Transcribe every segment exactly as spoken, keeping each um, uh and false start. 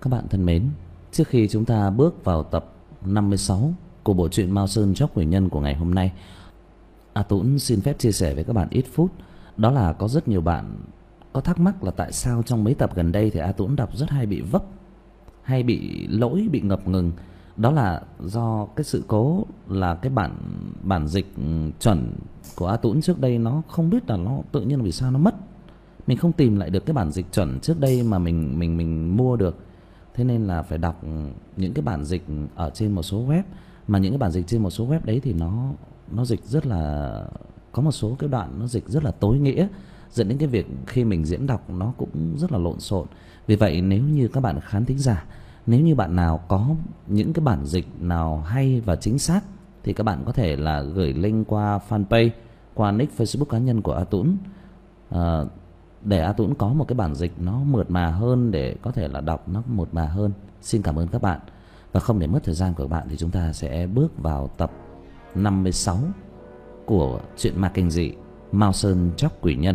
Các bạn thân mến, trước khi chúng ta bước vào tập năm mươi sáu của bộ truyện Mao Sơn Chóc Quỷ Nhân của ngày hôm nay, A Tũng xin phép chia sẻ với các bạn ít phút. Đó là có rất nhiều bạn có thắc mắc là tại sao trong mấy tập gần đây thì A Tũng đọc rất hay bị vấp, hay bị lỗi, bị ngập ngừng. Đó là do cái sự cố là cái bản bản dịch chuẩn của A Tũng trước đây nó không biết là nó tự nhiên vì sao nó mất. Mình không tìm lại được cái bản dịch chuẩn trước đây mà mình mình mình mua được. Thế nên là phải đọc những cái bản dịch ở trên một số web, mà những cái bản dịch trên một số web đấy thì nó nó dịch rất là, có một số cái đoạn nó dịch rất là tối nghĩa, dẫn đến cái việc khi mình diễn đọc nó cũng rất là lộn xộn. Vì vậy nếu như các bạn khán thính giả, nếu như bạn nào có những cái bản dịch nào hay và chính xác thì các bạn có thể là gửi link qua fanpage, qua nick Facebook cá nhân của A Tũng, à, để A Tũng có một cái bản dịch nó mượt mà hơn, để có thể là đọc nó mượt mà hơn. Xin cảm ơn các bạn. Và không để mất thời gian của các bạn thì chúng ta sẽ bước vào tập năm mươi sáu của truyện ma kinh dị Mao Sơn Chóc Quỷ Nhân.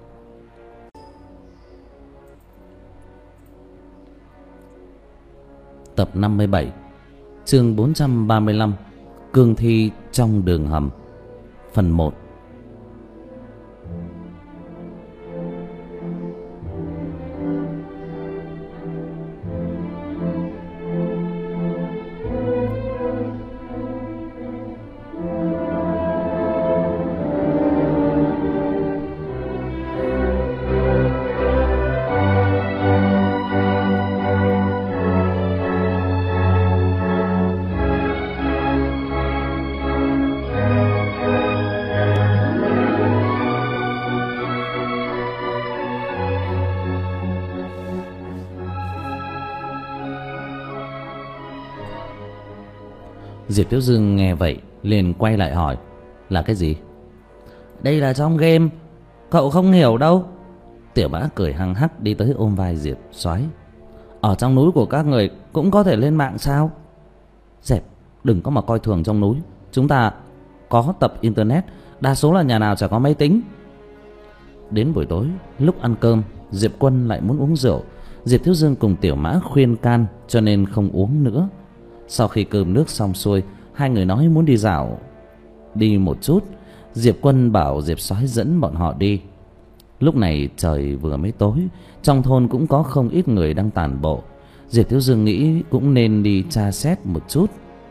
Tập năm mươi bảy, chương bốn trăm ba mươi lăm, cương thi trong đường hầm, phần một. Diệp Thiếu Dương nghe vậy liền quay lại hỏi: là cái gì? Đây là trong game, cậu không hiểu đâu. Tiểu Mã cười hăng hắc đi tới ôm vai Diệp Soái. Ở trong núi của các người cũng có thể lên mạng sao? Dẹp, đừng có mà coi thường trong núi. Chúng ta có tập internet, đa số là nhà nào chả có máy tính. Đến buổi tối, lúc ăn cơm, Diệp Quân lại muốn uống rượu. Diệp Thiếu Dương cùng Tiểu Mã khuyên can cho nên không uống nữa. Sau khi cơm nước xong xuôi, hai người nói muốn đi dạo đi một chút. Diệp Quân bảo Diệp Soái dẫn bọn họ đi. Lúc này trời vừa mới tối, trong thôn cũng có không ít người đang tản bộ. Diệp Thiếu Dương nghĩ cũng nên đi tra xét một chút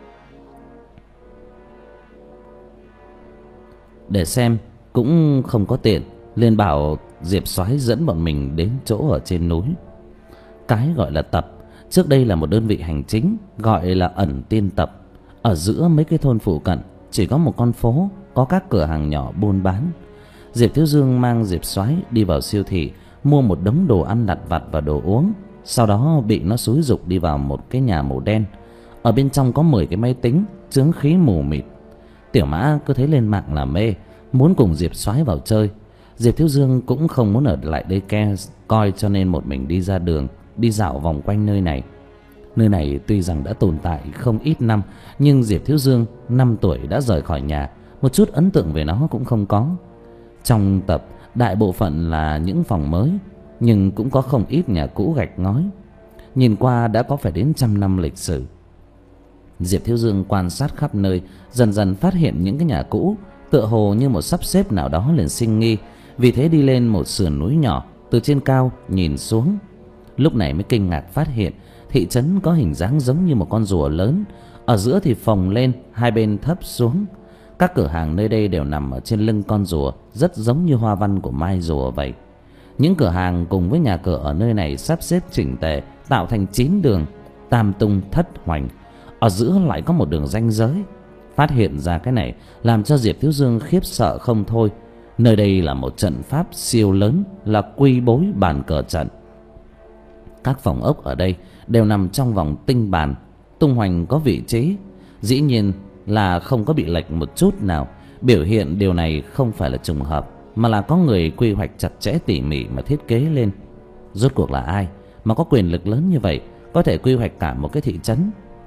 để xem, cũng không có tiện, liền bảo Diệp Soái dẫn bọn mình đến chỗ ở trên núi. Cái gọi là tập trước đây là một đơn vị hành chính gọi là ẩn tiên tập. Ở giữa mấy cái thôn phụ cận chỉ có một con phố, có các cửa hàng nhỏ buôn bán. Diệp Thiếu Dương mang Diệp Soái đi vào siêu thị mua một đống đồ ăn lặt vặt và đồ uống, sau đó bị nó xúi giục đi vào một cái nhà màu đen. Ở bên trong có mười cái máy tính, chướng khí mù mịt. Tiểu Mã cứ thấy lên mạng là mê, muốn cùng Diệp Soái vào chơi. Diệp Thiếu Dương cũng không muốn ở lại đây ke coi, cho nên một mình đi ra đường, đi dạo vòng quanh nơi này. Nơi này tuy rằng đã tồn tại không ít năm, nhưng Diệp Thiếu Dương năm tuổi đã rời khỏi nhà, một chút ấn tượng về nó cũng không có. Trong tập đại bộ phận là những phòng mới, nhưng cũng có không ít nhà cũ gạch ngói, nhìn qua đã có phải đến trăm năm lịch sử. Diệp Thiếu Dương quan sát khắp nơi, dần dần phát hiện những cái nhà cũ tựa hồ như một sắp xếp nào đó liền sinh nghi. Vì thế đi lên một sườn núi nhỏ, từ trên cao nhìn xuống, lúc này mới kinh ngạc phát hiện thị trấn có hình dáng giống như một con rùa lớn, ở giữa thì phồng lên, hai bên thấp xuống. Các cửa hàng nơi đây đều nằm ở trên lưng con rùa, rất giống như hoa văn của mai rùa vậy. Những cửa hàng cùng với nhà cửa ở nơi này sắp xếp chỉnh tề, tạo thành chín đường, tam tung thất hoành. Ở giữa lại có một đường ranh giới. Phát hiện ra cái này làm cho Diệp Thiếu Dương khiếp sợ không thôi. Nơi đây là một trận pháp siêu lớn, là quy bối bàn cờ trận. Các phòng ốc ở đây đều nằm trong vòng tinh bàn, tung hoành có vị trí, dĩ nhiên là không có bị lệch một chút nào. Biểu hiện điều này không phải là trùng hợp, mà là có người quy hoạch chặt chẽ tỉ mỉ mà thiết kế lên. Rốt cuộc là ai mà có quyền lực lớn như vậy, có thể quy hoạch cả một cái thị trấn?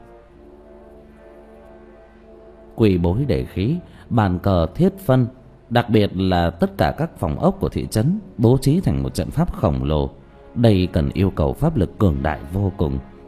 Quỳ bối để khí, bàn cờ thiết phân, đặc biệt là tất cả các phòng ốc của thị trấn bố trí thành một trận pháp khổng lồ. Đây cần yêu cầu pháp lực cường đại vô cùng,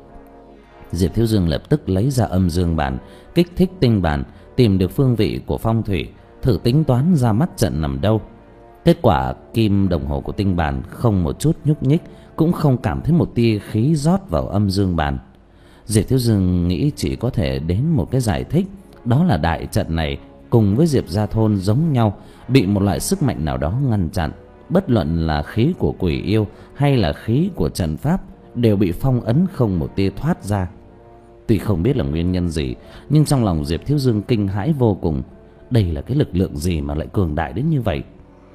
Diệp Thiếu Dương lập tức lấy ra âm dương bàn, kích thích tinh bàn, tìm được phương vị của phong thủy, thử tính toán ra mắt trận nằm đâu. Kết quả kim đồng hồ của tinh bàn không một chút nhúc nhích, cũng không cảm thấy một tia khí rót vào âm dương bàn. Diệp Thiếu Dương nghĩ chỉ có thể đến một cái giải thích, đó là đại trận này cùng với Diệp Gia Thôn giống nhau, bị một loại sức mạnh nào đó ngăn chặn. Bất luận là khí của quỷ yêu hay là khí của trận pháp đều bị phong ấn, không một tia thoát ra. Tuy không biết là nguyên nhân gì, nhưng trong lòng Diệp Thiếu Dương kinh hãi vô cùng. Đây là cái lực lượng gì mà lại cường đại đến như vậy?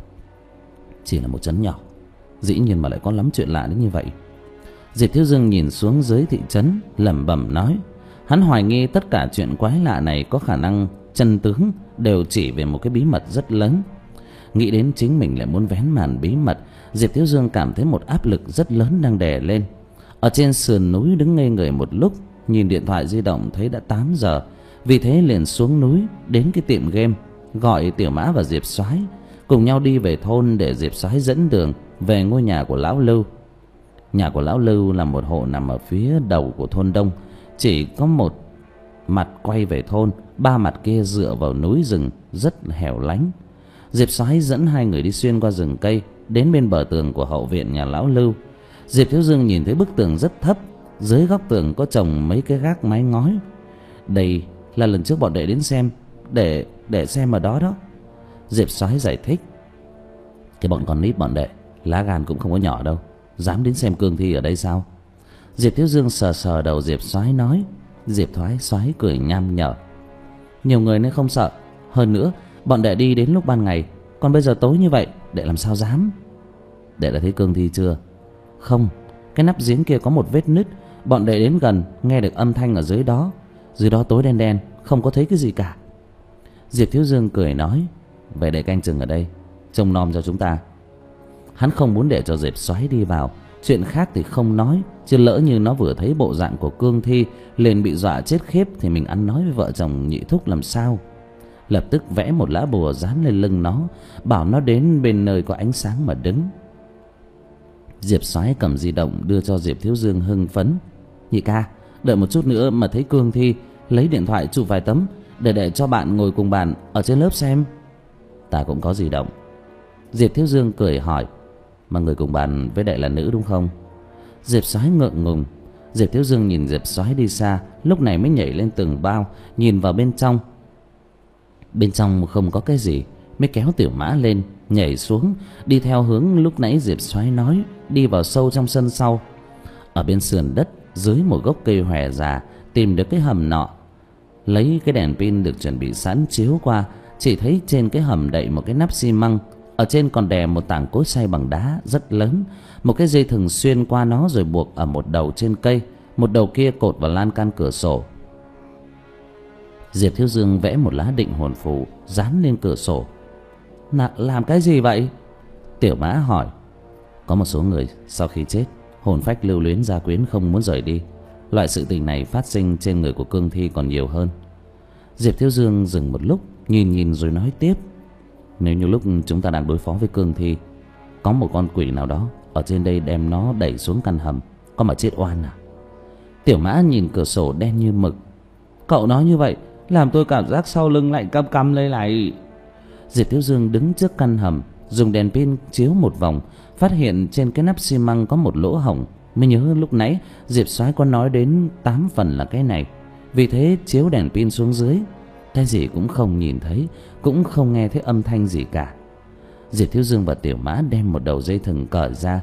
Chỉ là một trấn nhỏ, dĩ nhiên mà lại có lắm chuyện lạ đến như vậy. Diệp Thiếu Dương nhìn xuống dưới thị trấn, lẩm bẩm nói. Hắn hoài nghi tất cả chuyện quái lạ này có khả năng chân tướng đều chỉ về một cái bí mật rất lớn. Nghĩ đến chính mình lại muốn vén màn bí mật, Diệp Thiếu Dương cảm thấy một áp lực rất lớn đang đè lên. Ở trên sườn núi đứng ngây người một lúc, nhìn điện thoại di động thấy đã tám giờ, vì thế liền xuống núi đến cái tiệm game, gọi Tiểu Mã và Diệp Soái cùng nhau đi về thôn để Diệp Soái dẫn đường về ngôi nhà của lão Lưu. Nhà của lão Lưu là một hộ nằm ở phía đầu của thôn Đông, chỉ có một mặt quay về thôn, ba mặt kia dựa vào núi rừng rất hẻo lánh. Diệp Soái dẫn hai người đi xuyên qua rừng cây đến bên bờ tường của hậu viện nhà lão Lưu. Diệp Thiếu Dương nhìn thấy bức tường rất thấp, dưới góc tường có trồng mấy cái gác mái ngói. Đây là lần trước bọn đệ đến xem, để để xem ở đó đó. Diệp Soái giải thích. Cái bọn con nít bọn đệ lá gan cũng không có nhỏ đâu, dám đến xem cương thi ở đây sao? Diệp Thiếu Dương sờ sờ đầu Diệp Soái nói. Diệp Thoái Soái cười nham nhở. Nhiều người nên không sợ, hơn nữa bọn đệ đi đến lúc ban ngày, còn bây giờ tối như vậy đệ làm sao dám? Đệ đã thấy cương thi chưa? Không, cái nắp giếng kia có một vết nứt, bọn đệ đến gần nghe được âm thanh ở dưới đó. Dưới đó tối đen đen, không có thấy cái gì cả. Diệp Thiếu Dương cười nói. Vậy để canh chừng ở đây, trông nom cho chúng ta. Hắn không muốn để cho Diệp Soái đi vào, chuyện khác thì không nói, chứ lỡ như nó vừa thấy bộ dạng của cương thi liền bị dọa chết khiếp thì mình ăn nói với vợ chồng nhị thúc làm sao? Lập tức vẽ một lá bùa dán lên lưng nó, bảo nó đến bên nơi có ánh sáng mà đứng. Diệp Soái cầm di động đưa cho Diệp Thiếu Dương hưng phấn. Nhị ca, đợi một chút nữa mà thấy cương thi, lấy điện thoại chụp vài tấm để để cho bạn ngồi cùng bàn ở trên lớp xem. Ta cũng có di động. Diệp Thiếu Dương cười hỏi. Mà người cùng bàn với đệ là nữ đúng không? Diệp Soái ngượng ngùng. Diệp Thiếu Dương nhìn Diệp Soái đi xa, lúc này mới nhảy lên tường bao, nhìn vào bên trong. Bên trong không có cái gì, mới kéo Tiểu Mã lên, nhảy xuống, đi theo hướng lúc nãy Diệp Soái nói, đi vào sâu trong sân sau. Ở bên sườn đất, dưới một gốc cây hòe già, tìm được cái hầm nọ. Lấy cái đèn pin được chuẩn bị sẵn chiếu qua, chỉ thấy trên cái hầm đậy một cái nắp xi măng, ở trên còn đè một tảng cối xay bằng đá rất lớn, một cái dây thừng xuyên qua nó rồi buộc ở một đầu trên cây, một đầu kia cột vào lan can cửa sổ. Diệp Thiếu Dương vẽ một lá định hồn phù dán lên cửa sổ. Nà, làm cái gì vậy? Tiểu Mã hỏi. Có một số người sau khi chết, hồn phách lưu luyến gia quyến không muốn rời đi. Loại sự tình này phát sinh trên người của cương thi còn nhiều hơn. Diệp Thiếu Dương dừng một lúc, nhìn nhìn rồi nói tiếp. Nếu như lúc chúng ta đang đối phó với cương thi, có một con quỷ nào đó ở trên đây đem nó đẩy xuống căn hầm, có mà chết oan à? Tiểu Mã nhìn cửa sổ đen như mực. Cậu nói như vậy làm tôi cảm giác sau lưng lại căm căm lên lại. Diệp Thiếu Dương đứng trước căn hầm, dùng đèn pin chiếu một vòng, phát hiện trên cái nắp xi măng có một lỗ hổng. Mới nhớ lúc nãy Diệp Soái có nói đến tám phần là cái này. Vì thế chiếu đèn pin xuống dưới, cái gì cũng không nhìn thấy, cũng không nghe thấy âm thanh gì cả. Diệp Thiếu Dương và Tiểu Mã đem một đầu dây thừng cởi ra,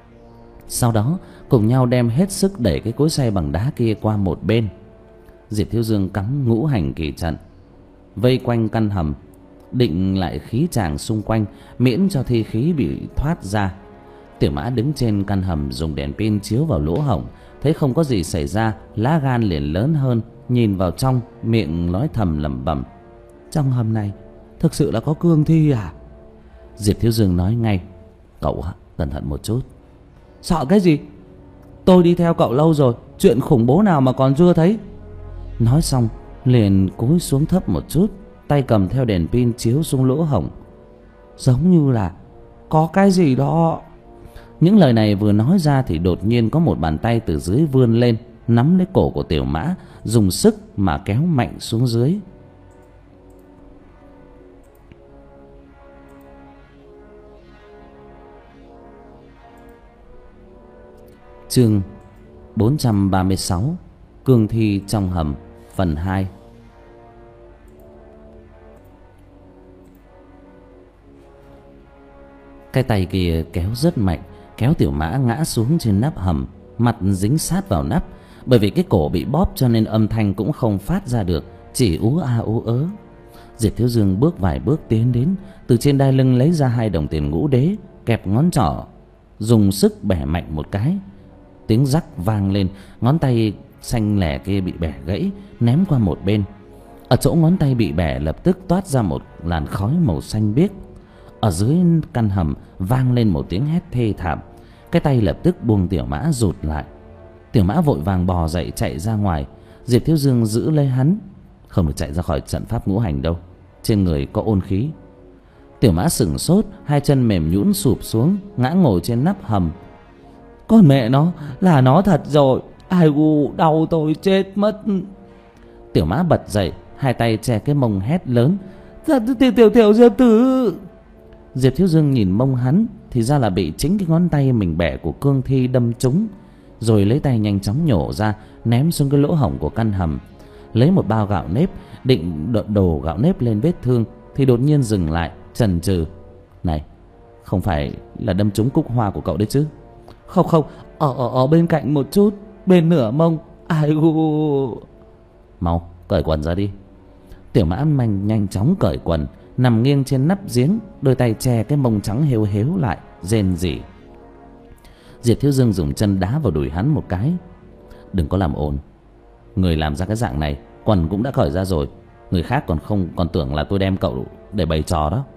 sau đó cùng nhau đem hết sức đẩy cái cối xay bằng đá kia qua một bên. Diệp Thiếu Dương cắm ngũ hành kỳ trận vây quanh căn hầm, định lại khí tràng xung quanh, miễn cho thi khí bị thoát ra. Tiểu Mã đứng trên căn hầm dùng đèn pin chiếu vào lỗ hổng, thấy không có gì xảy ra, lá gan liền lớn hơn, nhìn vào trong, miệng nói thầm lẩm bẩm. Trong hầm này thực sự là có cương thi à? Diệp Thiếu Dương nói ngay. Cậu cẩn thận một chút. Sợ cái gì? Tôi đi theo cậu lâu rồi, chuyện khủng bố nào mà còn chưa thấy. Nói xong liền cúi xuống thấp một chút, tay cầm theo đèn pin chiếu xuống lỗ hổng. Giống như là có cái gì đó. Những lời này vừa nói ra thì đột nhiên có một bàn tay từ dưới vươn lên, nắm lấy cổ của Tiểu Mã, dùng sức mà kéo mạnh xuống dưới. Chương bốn trăm ba mươi sáu, cương thi trong hầm, phần hai. Cái tay kia kéo rất mạnh, kéo Tiểu Mã ngã xuống trên nắp hầm, mặt dính sát vào nắp. Bởi vì cái cổ bị bóp cho nên âm thanh cũng không phát ra được, chỉ ú a ú ớ. Diệp Thiếu Dương bước vài bước tiến đến, từ trên đai lưng lấy ra hai đồng tiền ngũ đế, kẹp ngón trỏ, dùng sức bẻ mạnh một cái. Tiếng rắc vang lên, ngón tay xanh lẻ kia bị bẻ gãy, ném qua một bên. Ở chỗ ngón tay bị bẻ lập tức toát ra một làn khói màu xanh biếc. Ở dưới căn hầm vang lên một tiếng hét thê thảm. Cái tay lập tức buông Tiểu Mã rụt lại. Tiểu Mã vội vàng bò dậy chạy ra ngoài. Diệp Thiếu Dương giữ lấy hắn, không được chạy ra khỏi trận pháp ngũ hành đâu, trên người có ôn khí. Tiểu Mã sửng sốt, hai chân mềm nhũn sụp xuống, ngã ngồi trên nắp hầm. Con mẹ nó, là nó thật rồi. Ai u, đau tôi chết mất. Tiểu Mã bật dậy, hai tay che cái mông hét lớn. Tiểu tiểu tiểu Diệp Tử. Diệp Thiếu Dương nhìn mông hắn, thì ra là bị chính cái ngón tay mình bẻ của cương thi đâm trúng. Rồi lấy tay nhanh chóng nhổ ra, ném xuống cái lỗ hổng của căn hầm. Lấy một bao gạo nếp, định đổ gạo nếp lên vết thương, thì đột nhiên dừng lại, chần chừ. Này, không phải là đâm trúng cúc hoa của cậu đấy chứ? Không không, ở, ở, ở bên cạnh một chút, bên nửa mông. Ai u. Mau, cởi quần ra đi. Tiểu Mã manh nhanh chóng cởi quần, nằm nghiêng trên nắp giếng, đôi tay che cái mông trắng hếu hếu lại, rên rỉ. Diệp Thiếu Dương dùng chân đá vào đùi hắn một cái. Đừng có làm ồn. Người làm ra cái dạng này, quần cũng đã cởi ra rồi. Người khác còn không còn tưởng là tôi đem cậu để bày trò đó.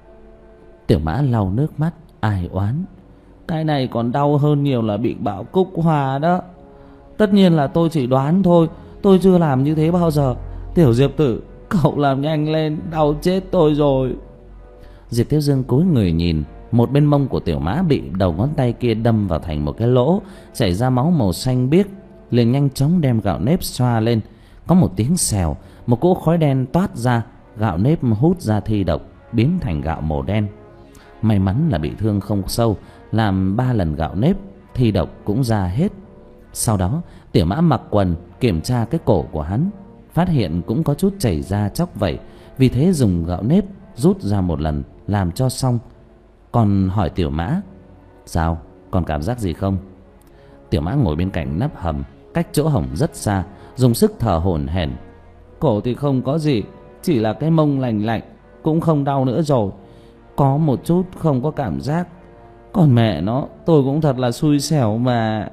Tiểu Mã lau nước mắt, ai oán. Cái này còn đau hơn nhiều là bị bạo cúc hoa đó. Tất nhiên là tôi chỉ đoán thôi, tôi chưa làm như thế bao giờ. Tiểu Diệp Tử, cậu làm nhanh lên, đau chết tôi rồi. Diệp Thiếu Dương cúi người nhìn, một bên mông của Tiểu Mã bị đầu ngón tay kia đâm vào thành một cái lỗ, chảy ra máu màu xanh biếc. Liền nhanh chóng đem gạo nếp xoa lên. Có một tiếng xèo, một cỗ khói đen toát ra. Gạo nếp hút ra thi độc, biến thành gạo màu đen. May mắn là bị thương không sâu, làm ba lần gạo nếp, thi độc cũng ra hết. Sau đó Tiểu Mã mặc quần, kiểm tra cái cổ của hắn, phát hiện cũng có chút chảy ra chóc vẩy. Vì thế dùng gạo nếp rút ra một lần, làm cho xong. Còn hỏi Tiểu Mã, sao, còn cảm giác gì không? Tiểu Mã ngồi bên cạnh nắp hầm, cách chỗ hổng rất xa, dùng sức thở hổn hển. Cổ thì không có gì, chỉ là cái mông lành lạnh, cũng không đau nữa rồi. Có một chút không có cảm giác. Còn mẹ nó, tôi cũng thật là xui xẻo mà.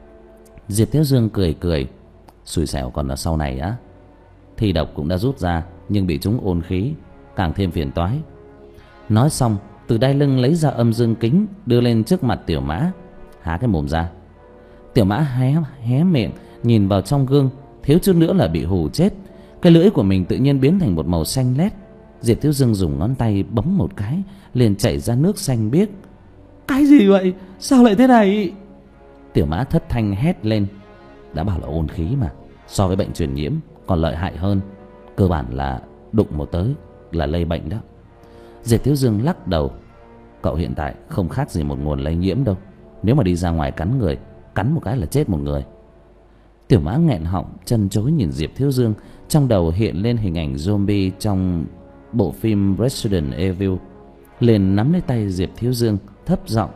Diệp Thiếu Dương cười cười. Xui xẻo còn ở sau này á. Thi độc cũng đã rút ra, nhưng bị chúng ôn khí, càng thêm phiền toái. Nói xong, từ đai lưng lấy ra âm dương kính, đưa lên trước mặt Tiểu Mã. Há cái mồm ra. Tiểu Mã hé, hé miệng, nhìn vào trong gương, thiếu chút nữa là bị hù chết. Cái lưỡi của mình tự nhiên biến thành một màu xanh lét. Diệp Thiếu Dương dùng ngón tay bấm một cái, liền chảy ra nước xanh biếc. Cái gì vậy? Sao lại thế này? Tiểu Mã thất thanh hét lên. Đã bảo là ôn khí mà, so với bệnh truyền nhiễm còn lợi hại hơn. Cơ bản là đụng một tới là lây bệnh đó. Diệp Thiếu Dương lắc đầu. Cậu hiện tại không khác gì một nguồn lây nhiễm đâu. Nếu mà đi ra ngoài cắn người, cắn một cái là chết một người. Tiểu Mã nghẹn họng, chân chối nhìn Diệp Thiếu Dương. Trong đầu hiện lên hình ảnh zombie trong bộ phim Resident Evil. Liền nắm lấy tay Diệp Thiếu Dương, thấp giọng.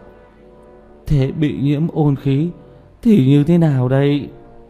Thế bị nhiễm ôn khí thì như thế nào đây?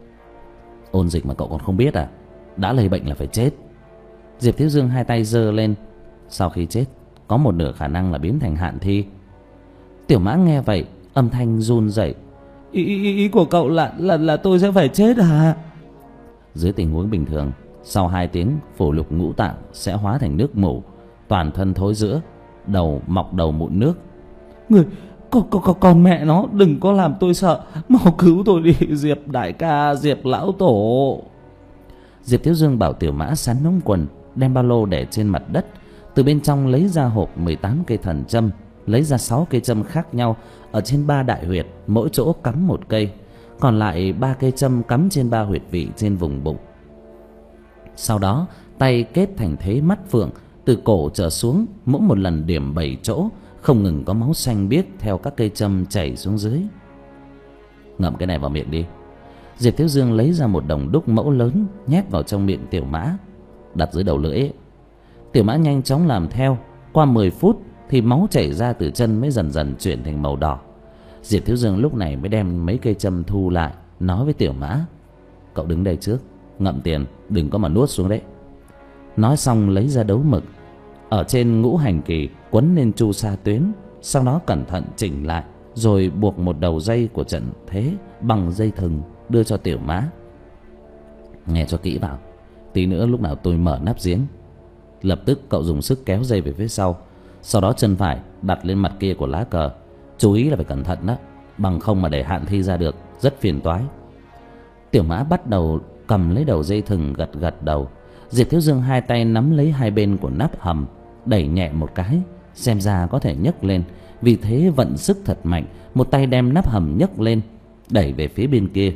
Ôn dịch mà cậu còn không biết à? Đã lây bệnh là phải chết. Diệp Thiếu Dương hai tay giơ lên. Sau khi chết, có một nửa khả năng là biến thành hạn thi. Tiểu Mã nghe vậy, âm thanh run rẩy. Ý, ý, ý của cậu là, là là tôi sẽ phải chết à? Dưới tình huống bình thường, sau hai tiếng phổ lục ngũ tạng sẽ hóa thành nước mủ, toàn thân thối rữa, đầu mọc đầu mụn nước. Người, con, con, con mẹ nó, đừng có làm tôi sợ, mau cứu tôi đi Diệp đại ca, Diệp lão tổ. Diệp Thiếu Dương bảo Tiểu Mã sắn ống quần, đem ba lô để trên mặt đất, từ bên trong lấy ra hộp mười tám cây thần châm, lấy ra sáu cây châm khác nhau, ở trên ba đại huyệt, mỗi chỗ cắm một cây. còn lại ba cây châm cắm trên ba huyệt vị trên vùng bụng. Sau đó tay kết thành thế mắt phượng, từ cổ trở xuống mỗi một lần điểm bảy chỗ, không ngừng có máu xanh biếc theo các cây châm chảy xuống dưới. Ngậm cái này vào miệng đi. Diệp Thiếu Dương lấy ra một đồng đúc mẫu lớn nhét vào trong miệng Tiểu Mã, đặt dưới đầu lưỡi ấy. Tiểu Mã nhanh chóng làm theo. Qua mười phút thì máu chảy ra từ chân mới dần dần chuyển thành màu đỏ. Diệp Thiếu Dương lúc này mới đem mấy cây châm thu lại, nói với Tiểu Mã: cậu đứng đây trước, ngậm tiền, đừng có mà nuốt xuống đấy. Nói xong lấy ra đấu mực, ở trên ngũ hành kỳ quấn lên chu sa tuyến, sau đó cẩn thận chỉnh lại, rồi buộc một đầu dây của trận thế bằng dây thừng đưa cho Tiểu Mã. Nghe cho kỹ vào, tí nữa lúc nào tôi mở nắp giếng, lập tức cậu dùng sức kéo dây về phía sau, sau đó chân phải đặt lên mặt kia của lá cờ. Chú ý là phải cẩn thận đó, bằng không mà để Hạn Thi ra được rất phiền toái. Tiểu Mã bắt đầu cầm lấy đầu dây thừng, gật gật đầu. Diệp Thiếu Dương hai tay nắm lấy hai bên của nắp hầm, đẩy nhẹ một cái, xem ra có thể nhấc lên. Vì thế vận sức thật mạnh, một tay đem nắp hầm nhấc lên, đẩy về phía bên kia.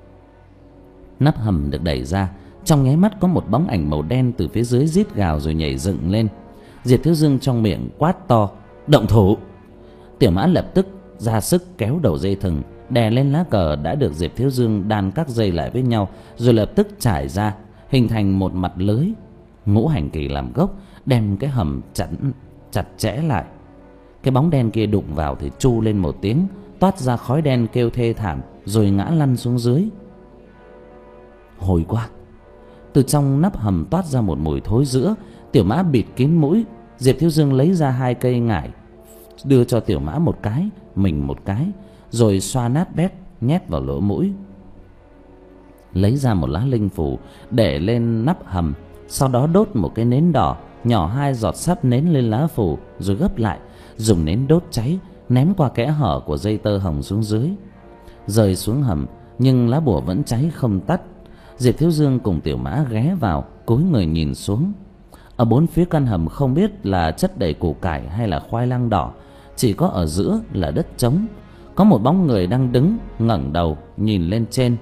Nắp hầm được đẩy ra, trong nháy mắt có một bóng ảnh màu đen từ phía dưới rít gào rồi nhảy dựng lên. Diệp Thiếu Dương trong miệng quát to: động thủ! Tiểu Mã lập tức ra sức kéo đầu dây thừng, đè lên lá cờ đã được Diệp Thiếu Dương đan các dây lại với nhau, rồi lập tức trải ra, hình thành một mặt lưới. Ngũ hành kỳ làm gốc, đem cái hầm chặn chặt chẽ lại. Cái bóng đen kia đụng vào thì tru lên một tiếng, toát ra khói đen kêu thê thảm, rồi ngã lăn xuống dưới. Hôi quá! Từ trong nắp hầm toát ra một mùi thối rữa. Tiểu Mã bịt kín mũi. Diệp Thiếu Dương lấy ra hai cây ngải, đưa cho Tiểu Mã một cái, mình một cái, rồi xoa nát bét nhét vào lỗ mũi. Lấy ra một lá linh phù để lên nắp hầm, sau đó đốt một cái nến đỏ, nhỏ hai giọt sáp nến lên lá phù, rồi gấp lại, dùng nến đốt cháy, ném qua kẽ hở của dây tơ hồng xuống dưới. Rơi xuống hầm, nhưng lá bùa vẫn cháy không tắt. Diệp Thiếu Dương cùng Tiểu Mã ghé vào, cúi người nhìn xuống. Ở bốn phía căn hầm không biết là chất đầy củ cải hay là khoai lang đỏ, chỉ có ở giữa là đất trống. Có một bóng người đang đứng ngẩng đầu nhìn lên trên.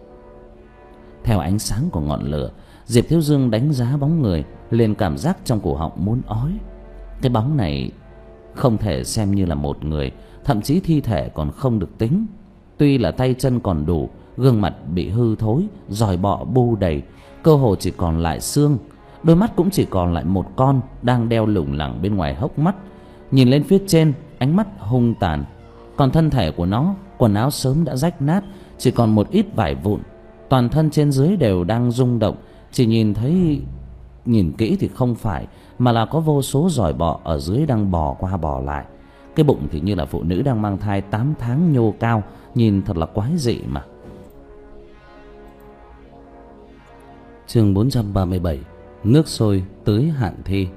Theo ánh sáng của ngọn lửa, Diệp Thiếu Dương đánh giá bóng người, liền cảm giác trong cổ họng muốn ói. Cái bóng này không thể xem như là một người, thậm chí thi thể còn không được tính. Tuy là tay chân còn đủ, gương mặt bị hư thối, giòi bọ bu đầy, cơ hồ chỉ còn lại xương. Đôi mắt cũng chỉ còn lại một con đang đeo lủng lẳng bên ngoài hốc mắt. Nhìn lên phía trên, ánh mắt hung tàn. Còn thân thể của nó, quần áo sớm đã rách nát, chỉ còn một ít vải vụn. Toàn thân trên dưới đều đang rung động. Chỉ nhìn thấy, nhìn kỹ thì không phải, mà là có vô số giòi bọ ở dưới đang bò qua bò lại. Cái bụng thì như là phụ nữ đang mang thai tám tháng nhô cao, nhìn thật là quái dị mà. Chương bốn trăm ba mươi bảy. Nước sôi tưới Hạn Thi.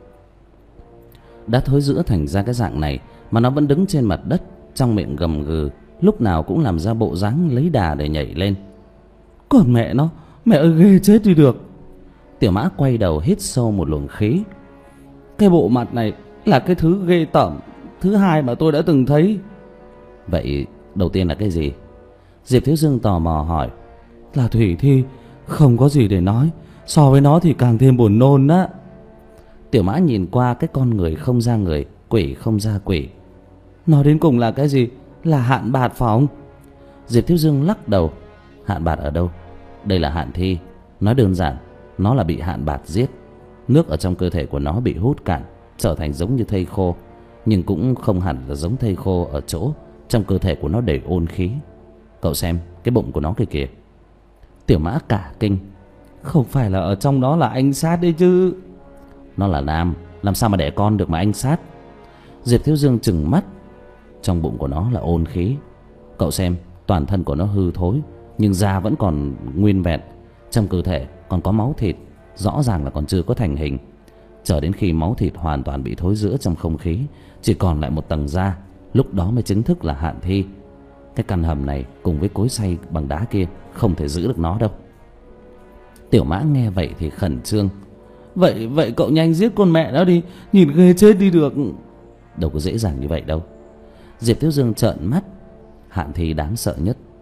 Đã thối rữa thành ra cái dạng này mà nó vẫn đứng trên mặt đất, trong miệng gầm gừ, lúc nào cũng làm ra bộ dáng lấy đà để nhảy lên. Còn mẹ nó, mẹ ơi ghê chết đi được. Tiểu Mã quay đầu hít sâu một luồng khí. Cái bộ mặt này là cái thứ ghê tởm thứ hai mà tôi đã từng thấy. Vậy đầu tiên là cái gì? Diệp Thiếu Dương tò mò hỏi. Là thủy thi, không có gì để nói, so với nó thì càng thêm buồn nôn á. Tiểu Mã nhìn qua cái con người không ra người, quỷ không ra quỷ. Nó đến cùng là cái gì? Là hạn bạt phải không? Diệp Thiếu Dương lắc đầu. Hạn bạt ở đâu? Đây là Hạn Thi. Nói đơn giản, nó là bị hạn bạt giết. Nước ở trong cơ thể của nó bị hút cạn, trở thành giống như thây khô. Nhưng cũng không hẳn là giống thây khô ở chỗ trong cơ thể của nó đầy ôn khí. Cậu xem cái bụng của nó kìa kìa. Tiểu Mã cả kinh. Không phải là ở trong đó là anh sát đấy chứ? Nó là nam, làm sao mà đẻ con được mà anh sát? Diệp Thiếu Dương trừng mắt. Trong bụng của nó là ôn khí. Cậu xem, toàn thân của nó hư thối, nhưng da vẫn còn nguyên vẹn. Trong cơ thể còn có máu thịt, rõ ràng là còn chưa có thành hình. Chờ đến khi máu thịt hoàn toàn bị thối rữa trong không khí, chỉ còn lại một tầng da, lúc đó mới chính thức là Hạn Thi. Cái căn hầm này cùng với cối xay bằng đá kia không thể giữ được nó đâu. Tiểu Mã nghe vậy thì khẩn trương. Vậy vậy cậu nhanh giết con mẹ đó đi, nhìn ghê chết đi được. Đâu có dễ dàng như vậy đâu. Diệp Thiếu Dương trợn mắt. Hạn Thi đáng sợ nhất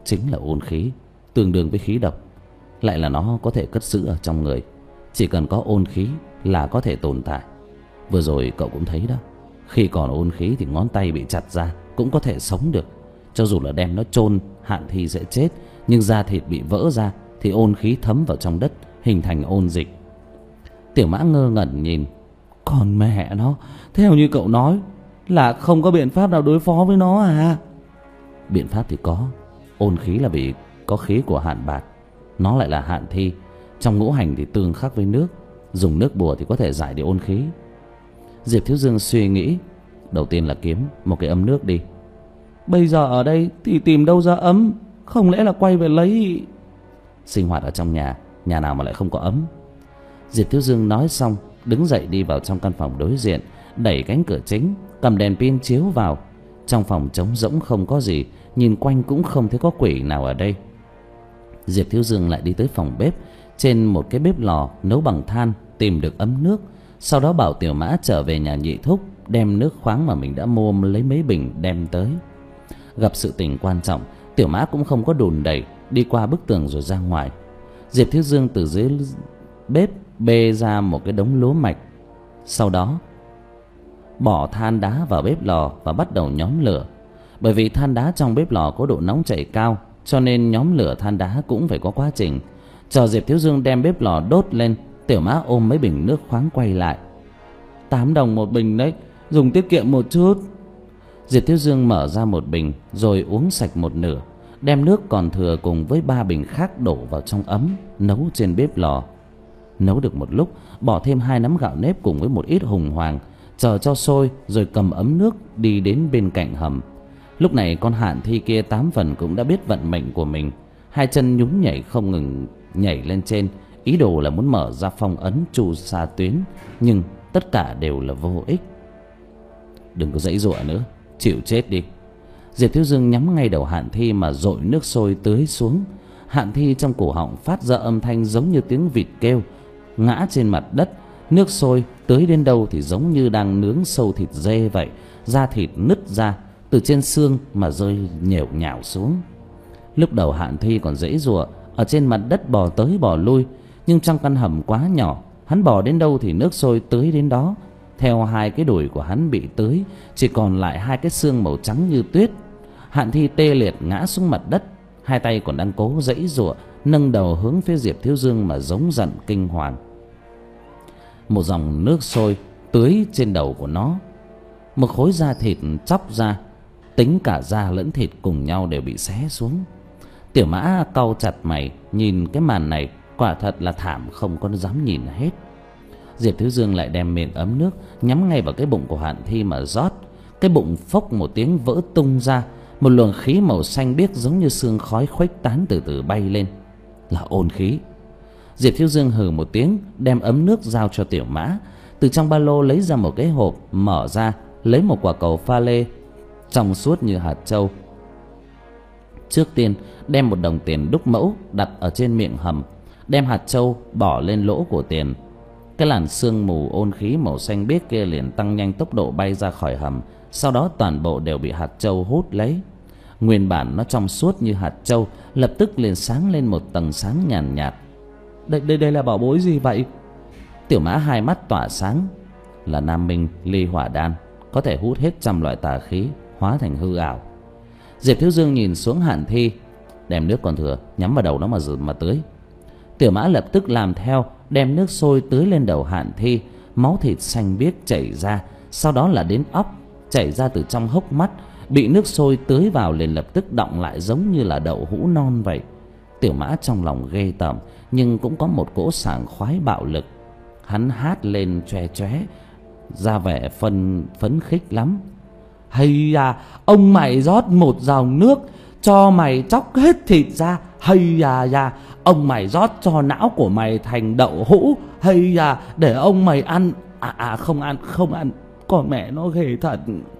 chính là ôn khí, tương đương với khí độc, lại là nó có thể cất giữ ở trong người. Chỉ cần có ôn khí là có thể tồn tại. Vừa rồi cậu cũng thấy đó, khi còn ôn khí thì ngón tay bị chặt ra cũng có thể sống được. Cho dù là đem nó chôn, Hạn Thi sẽ chết, nhưng da thịt bị vỡ ra thì ôn khí thấm vào trong đất, hình thành ôn dịch. Tiểu Mã ngơ ngẩn nhìn. Còn mẹ nó, theo như cậu nói là không có biện pháp nào đối phó với nó à? Biện pháp thì có. Ôn khí là vì có khí của Hạn Bạt, nó lại là Hạn Thi, trong ngũ hành thì tương khắc với nước, dùng nước bùa thì có thể giải được ôn khí. Diệp Thiếu Dương suy nghĩ. Đầu tiên là kiếm một cái ấm nước đi. Bây giờ ở đây thì tìm đâu ra ấm? Không lẽ là quay về lấy... Sinh hoạt ở trong nhà, nhà nào mà lại không có ấm? Diệp Thiếu Dương nói xong, đứng dậy đi vào trong căn phòng đối diện, đẩy cánh cửa chính, cầm đèn pin chiếu vào. Trong phòng trống rỗng không có gì, nhìn quanh cũng không thấy có quỷ nào ở đây. Diệp Thiếu Dương lại đi tới phòng bếp. Trên một cái bếp lò nấu bằng than tìm được ấm nước. Sau đó bảo Tiểu Mã trở về nhà nhị thúc, đem nước khoáng mà mình đã mua lấy mấy bình đem tới. Gặp sự tình quan trọng, Tiểu Mã cũng không có đùn đẩy, đi qua bức tường rồi ra ngoài. Diệp Thiếu Dương từ dưới bếp bê ra một cái đống lúa mạch. Sau đó bỏ than đá vào bếp lò và bắt đầu nhóm lửa. Bởi vì than đá trong bếp lò có độ nóng chảy cao, cho nên nhóm lửa than đá cũng phải có quá trình. Chờ Diệp Thiếu Dương đem bếp lò đốt lên, Tiểu Mã ôm mấy bình nước khoáng quay lại. Tám đồng một bình đấy, dùng tiết kiệm một chút. Diệp Thiếu Dương mở ra một bình rồi uống sạch một nửa, đem nước còn thừa cùng với ba bình khác đổ vào trong ấm, nấu trên bếp lò. Nấu được một lúc, bỏ thêm hai nắm gạo nếp cùng với một ít hùng hoàng, chờ cho sôi rồi cầm ấm nước đi đến bên cạnh hầm. Lúc này con Hạn Thi kia tám phần cũng đã biết vận mệnh của mình, hai chân nhún nhảy không ngừng nhảy lên trên, ý đồ là muốn mở ra phong ấn chu sa tuyến, nhưng tất cả đều là vô ích. Đừng có giãy giụa nữa, chịu chết đi. Diệp Thiếu Dương nhắm ngay đầu Hạn Thi mà dội nước sôi tưới xuống. Hạn Thi trong cổ họng phát ra âm thanh giống như tiếng vịt kêu, ngã trên mặt đất. Nước sôi tưới đến đâu thì giống như đang nướng sâu thịt dê vậy, da thịt nứt ra từ trên xương mà rơi nhểu nhảo xuống. Lúc đầu Hạn Thi còn giãy giụa ở trên mặt đất bò tới bò lui, nhưng trong căn hầm quá nhỏ, hắn bò đến đâu thì nước sôi tưới đến đó. Theo hai cái đùi của hắn bị tưới, chỉ còn lại hai cái xương màu trắng như tuyết. Hạn Thi tê liệt ngã xuống mặt đất, hai tay còn đang cố giãy giụa, nâng đầu hướng phía Diệp Thiếu Dương mà giống giận kinh hoàng. Một dòng nước sôi tưới trên đầu của nó, một khối da thịt chóc ra, tính cả da lẫn thịt cùng nhau đều bị xé xuống. Tiểu Mã cau chặt mày nhìn cái màn này, quả thật là thảm không có dám nhìn hết. Diệp Thiếu Dương lại đem miệng ấm nước nhắm ngay vào cái bụng của Hạn Thi mà rót. Cái bụng phốc một tiếng vỡ tung ra, một luồng khí màu xanh biếc giống như sương khói khuếch tán từ từ bay lên, là ôn khí. Diệp Thiếu Dương hừ một tiếng, đem ấm nước giao cho Tiểu Mã. Từ trong ba lô lấy ra một cái hộp, mở ra lấy một quả cầu pha lê trong suốt như hạt châu. Trước tiên đem một đồng tiền đúc mẫu đặt ở trên miệng hầm, đem hạt châu bỏ lên lỗ của tiền. Cái làn sương mù ôn khí màu xanh biếc kia liền tăng nhanh tốc độ bay ra khỏi hầm, sau đó toàn bộ đều bị hạt châu hút lấy. Nguyên bản nó trong suốt như hạt châu, lập tức liền sáng lên một tầng sáng nhàn nhạt. Đây đây đây là bảo bối gì vậy? Tiểu Mã hai mắt tỏa sáng. Là Nam Minh Ly Hỏa Đan, có thể hút hết trăm loại tà khí, hóa thành hư ảo. Diệp Thiếu Dương nhìn xuống Hạn Thi, đem nước còn thừa nhắm vào đầu nó mà rửa mà tưới. Tiểu Mã lập tức làm theo, đem nước sôi tưới lên đầu Hạn Thi. Máu thịt xanh biếc chảy ra, sau đó là đến óc, chảy ra từ trong hốc mắt, bị nước sôi tưới vào liền lập tức đọng lại giống như là đậu hũ non vậy. Tiểu Mã trong lòng ghê tởm, nhưng cũng có một cỗ sảng khoái bạo lực. Hắn hát lên choe choé, ra vẻ phân phấn khích lắm. Hay à, ông mày rót một dòng nước, cho mày chóc hết thịt ra. Hay à à, ông mày rót cho não của mày thành đậu hũ. Hay à, để ông mày ăn. À à, không ăn, không ăn, con mẹ nó ghê thật.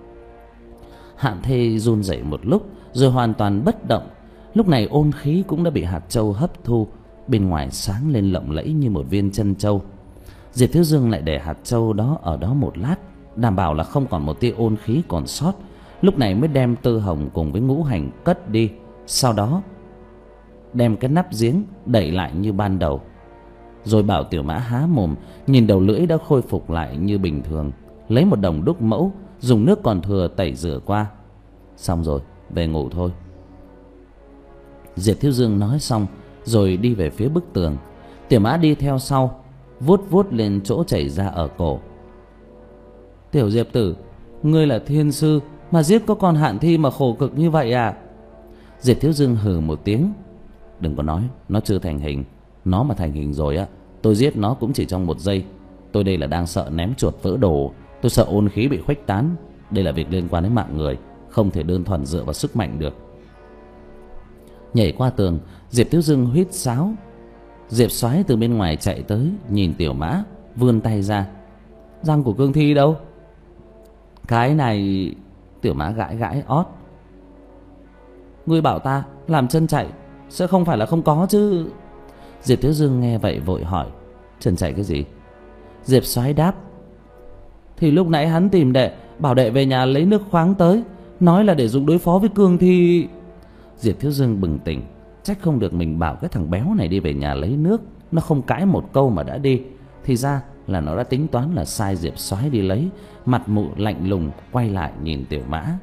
Hạn Thi run rẩy một lúc rồi hoàn toàn bất động. Lúc này ôn khí cũng đã bị hạt châu hấp thu, bên ngoài sáng lên lộng lẫy như một viên chân châu. Diệp Thiếu Dương lại để hạt châu đó ở đó một lát, đảm bảo là không còn một tia ôn khí còn sót. Lúc này mới đem tơ hồng cùng với ngũ hành cất đi, sau đó đem cái nắp giếng đậy lại như ban đầu, rồi bảo Tiểu Mã há mồm. Nhìn đầu lưỡi đã khôi phục lại như bình thường, lấy một đồng đúc mẫu dùng nước còn thừa tẩy rửa qua. Xong rồi, về ngủ thôi. Diệp Thiếu Dương nói xong rồi đi về phía bức tường. Tiểu Mã đi theo sau, vuốt vuốt lên chỗ chảy ra ở cổ. Tiểu Diệp tử, ngươi là thiên sư mà giết có con Hạn Thi mà khổ cực như vậy à? Diệp Thiếu Dương hừ một tiếng. Đừng có nói, nó chưa thành hình. Nó mà thành hình rồi á, tôi giết nó cũng chỉ trong một giây. Tôi đây là đang sợ ném chuột vỡ đồ. Tôi sợ ôn khí bị khuếch tán. Đây là việc liên quan đến mạng người, không thể đơn thuần dựa vào sức mạnh được. Nhảy qua tường, Diệp Thiếu Dương huýt sáo. Diệp Soái từ bên ngoài chạy tới, nhìn Tiểu Mã, vươn tay ra. Răng của cương thi đâu? Cái này... Tiểu Mã gãi gãi ót. Ngươi bảo ta làm chân chạy, sẽ không phải là không có chứ? Diệp Thiếu Dương nghe vậy vội hỏi. Chân chạy cái gì? Diệp Soái đáp. Thì lúc nãy hắn tìm đệ, bảo đệ về nhà lấy nước khoáng tới, nói là để dùng đối phó với cương thi. Diệp Thiếu Dương bừng tỉnh. Trách không được mình bảo cái thằng béo này đi về nhà lấy nước, nó không cãi một câu mà đã đi. Thì ra là nó đã tính toán là sai Diệp Soái đi lấy. Mặt mụ lạnh lùng quay lại nhìn Tiểu Mã.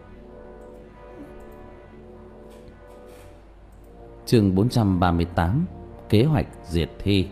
Chương bốn trăm ba mươi tám. Kế hoạch diệt thi.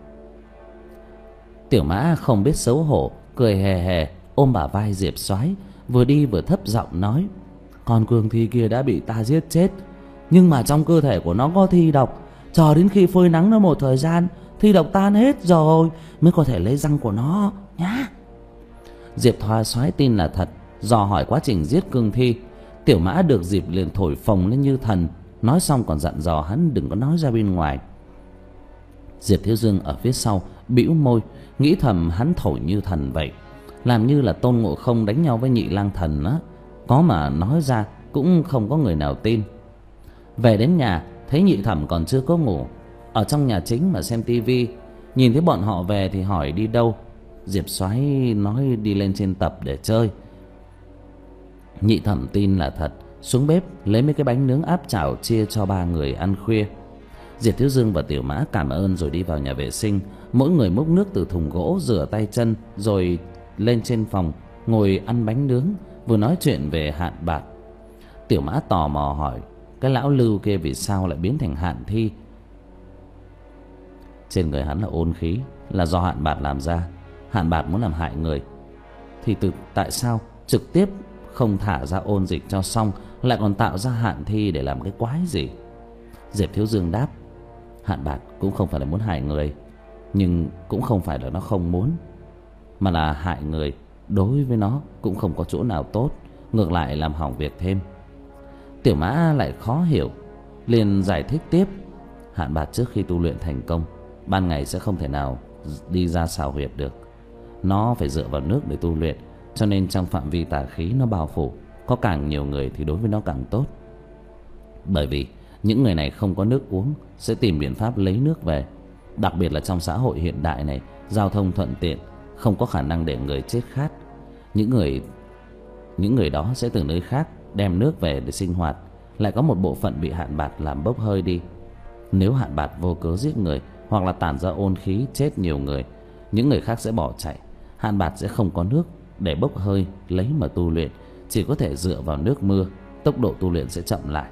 Tiểu Mã không biết xấu hổ, cười hề hề ôm bả vai Diệp Soái, vừa đi vừa thấp giọng nói. Con cương thi kia đã bị ta giết chết, nhưng mà trong cơ thể của nó có thi độc. Chờ đến khi phơi nắng nó một thời gian, thi độc tan hết rồi mới có thể lấy răng của nó nhá. Diệp Thoa Soái tin là thật, dò hỏi quá trình giết cương thi. Tiểu Mã được dịp liền thổi phồng lên như thần, nói xong còn dặn dò hắn đừng có nói ra bên ngoài. Diệp Thiếu Dương ở phía sau bĩu môi, nghĩ thầm hắn thổi như thần vậy, làm như là Tôn Ngộ Không đánh nhau với Nhị Lang Thần á, có mà nói ra cũng không có người nào tin. Về đến nhà thấy Nhị Thẩm còn chưa có ngủ, ở trong nhà chính mà xem tivi. Nhìn thấy bọn họ về thì hỏi đi đâu. Diệp Soái nói đi lên trên tập để chơi. Nhị Thẩm tin là thật, xuống bếp lấy mấy cái bánh nướng áp chảo chia cho ba người ăn khuya. Diệp Thiếu Dương và Tiểu Mã cảm ơn rồi đi vào nhà vệ sinh, mỗi người múc nước từ thùng gỗ rửa tay chân, rồi lên trên phòng ngồi ăn bánh nướng, vừa nói chuyện về Hạn Bạt. Tiểu Mã tò mò hỏi cái lão Lưu kia vì sao lại biến thành Hạn Thi. Trên người hắn là ôn khí, là do Hạn Bạt làm ra. Hạn Bạt muốn làm hại người, thì từ tại sao trực tiếp không thả ra ôn dịch cho xong, lại còn tạo ra Hạn Thi để làm cái quái gì? Diệp Thiếu Dương đáp. Hạn Bạt cũng không phải là muốn hại người, nhưng cũng không phải là nó không muốn, mà là hại người đối với nó cũng không có chỗ nào tốt, ngược lại làm hỏng việc thêm. Tiểu Mã lại khó hiểu, liền giải thích tiếp. Hạn Bạt trước khi tu luyện thành công, ban ngày sẽ không thể nào đi ra xào huyệt được. Nó phải dựa vào nước để tu luyện, cho nên trong phạm vi tà khí nó bao phủ, có càng nhiều người thì đối với nó càng tốt. Bởi vì những người này không có nước uống, sẽ tìm biện pháp lấy nước về. Đặc biệt là trong xã hội hiện đại này, giao thông thuận tiện, không có khả năng để người chết khát. Những người những người đó sẽ từ nơi khác đem nước về để sinh hoạt. Lại có một bộ phận bị Hạn Bạt làm bốc hơi đi. Nếu Hạn Bạt vô cớ giết người, hoặc là tản ra ôn khí chết nhiều người, những người khác sẽ bỏ chạy. Hạn Bạt sẽ không có nước để bốc hơi lấy mà tu luyện, chỉ có thể dựa vào nước mưa, tốc độ tu luyện sẽ chậm lại.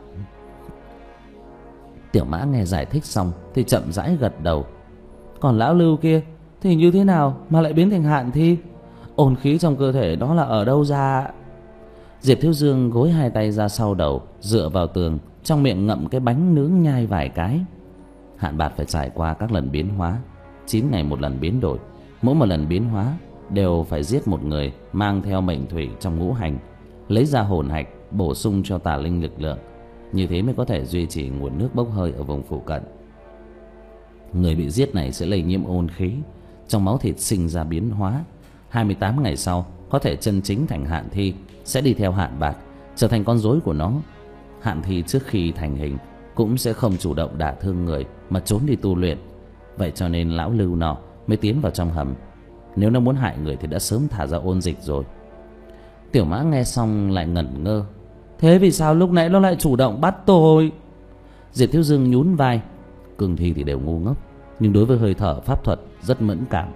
Tiểu Mã nghe giải thích xong thì chậm rãi gật đầu. Còn lão Lưu kia thì như thế nào mà lại biến thành Hạn Thi? Ôn khí trong cơ thể đó là ở đâu ra? Diệp Thiếu Dương gối hai tay ra sau đầu, dựa vào tường, trong miệng ngậm cái bánh nướng nhai vài cái. Hạn Bạt phải trải qua các lần biến hóa, chín ngày một lần biến đổi. Mỗi một lần biến hóa đều phải giết một người mang theo mệnh thủy trong ngũ hành, lấy ra hồn hạch bổ sung cho tà linh lực lượng. Như thế mới có thể duy trì nguồn nước bốc hơi ở vùng phụ cận. Người bị giết này sẽ lây nhiễm ôn khí, trong máu thịt sinh ra biến hóa. Hai mươi tám ngày sau có thể chân chính thành Hạn Thi, sẽ đi theo Hạn Bạt, trở thành con rối của nó. Hạn Thi trước khi thành hình cũng sẽ không chủ động đả thương người, mà trốn đi tu luyện. Vậy cho nên lão Lưu nọ mới tiến vào trong hầm. Nếu nó muốn hại người thì đã sớm thả ra ôn dịch rồi. Tiểu Mã nghe xong lại ngẩn ngơ. Thế vì sao lúc nãy nó lại chủ động bắt tôi? Diệp Thiếu Dương nhún vai. Cương thi thì đều ngu ngốc, nhưng đối với hơi thở pháp thuật rất mẫn cảm.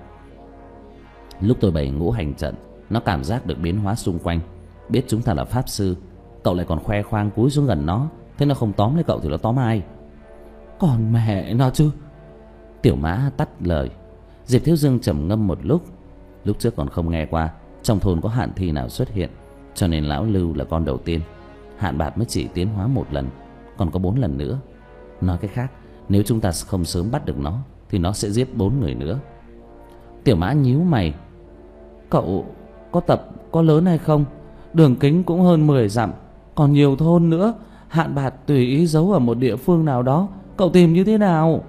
Lúc tôi bày ngũ hành trận, nó cảm giác được biến hóa xung quanh, biết chúng ta là pháp sư. Cậu lại còn khoe khoang cúi xuống gần nó, thế nó không tóm lấy cậu thì nó tóm ai? Còn mẹ nó chứ. Tiểu Mã tắt lời. Diệp Thiếu Dương trầm ngâm một lúc. Lúc trước còn không nghe qua trong thôn có hạn thi nào xuất hiện, cho nên lão lưu là con đầu tiên. Hạn bạt mới chỉ tiến hóa một lần, còn có bốn lần nữa. Nói cách khác, nếu chúng ta không sớm bắt được nó thì nó sẽ giết bốn người nữa. Tiểu Mã nhíu mày. Cậu có tập có lớn hay không? Đường kính cũng hơn mười dặm, còn nhiều thôn nữa. Hạn bạt tùy ý giấu ở một địa phương nào đó, cậu tìm như thế nào?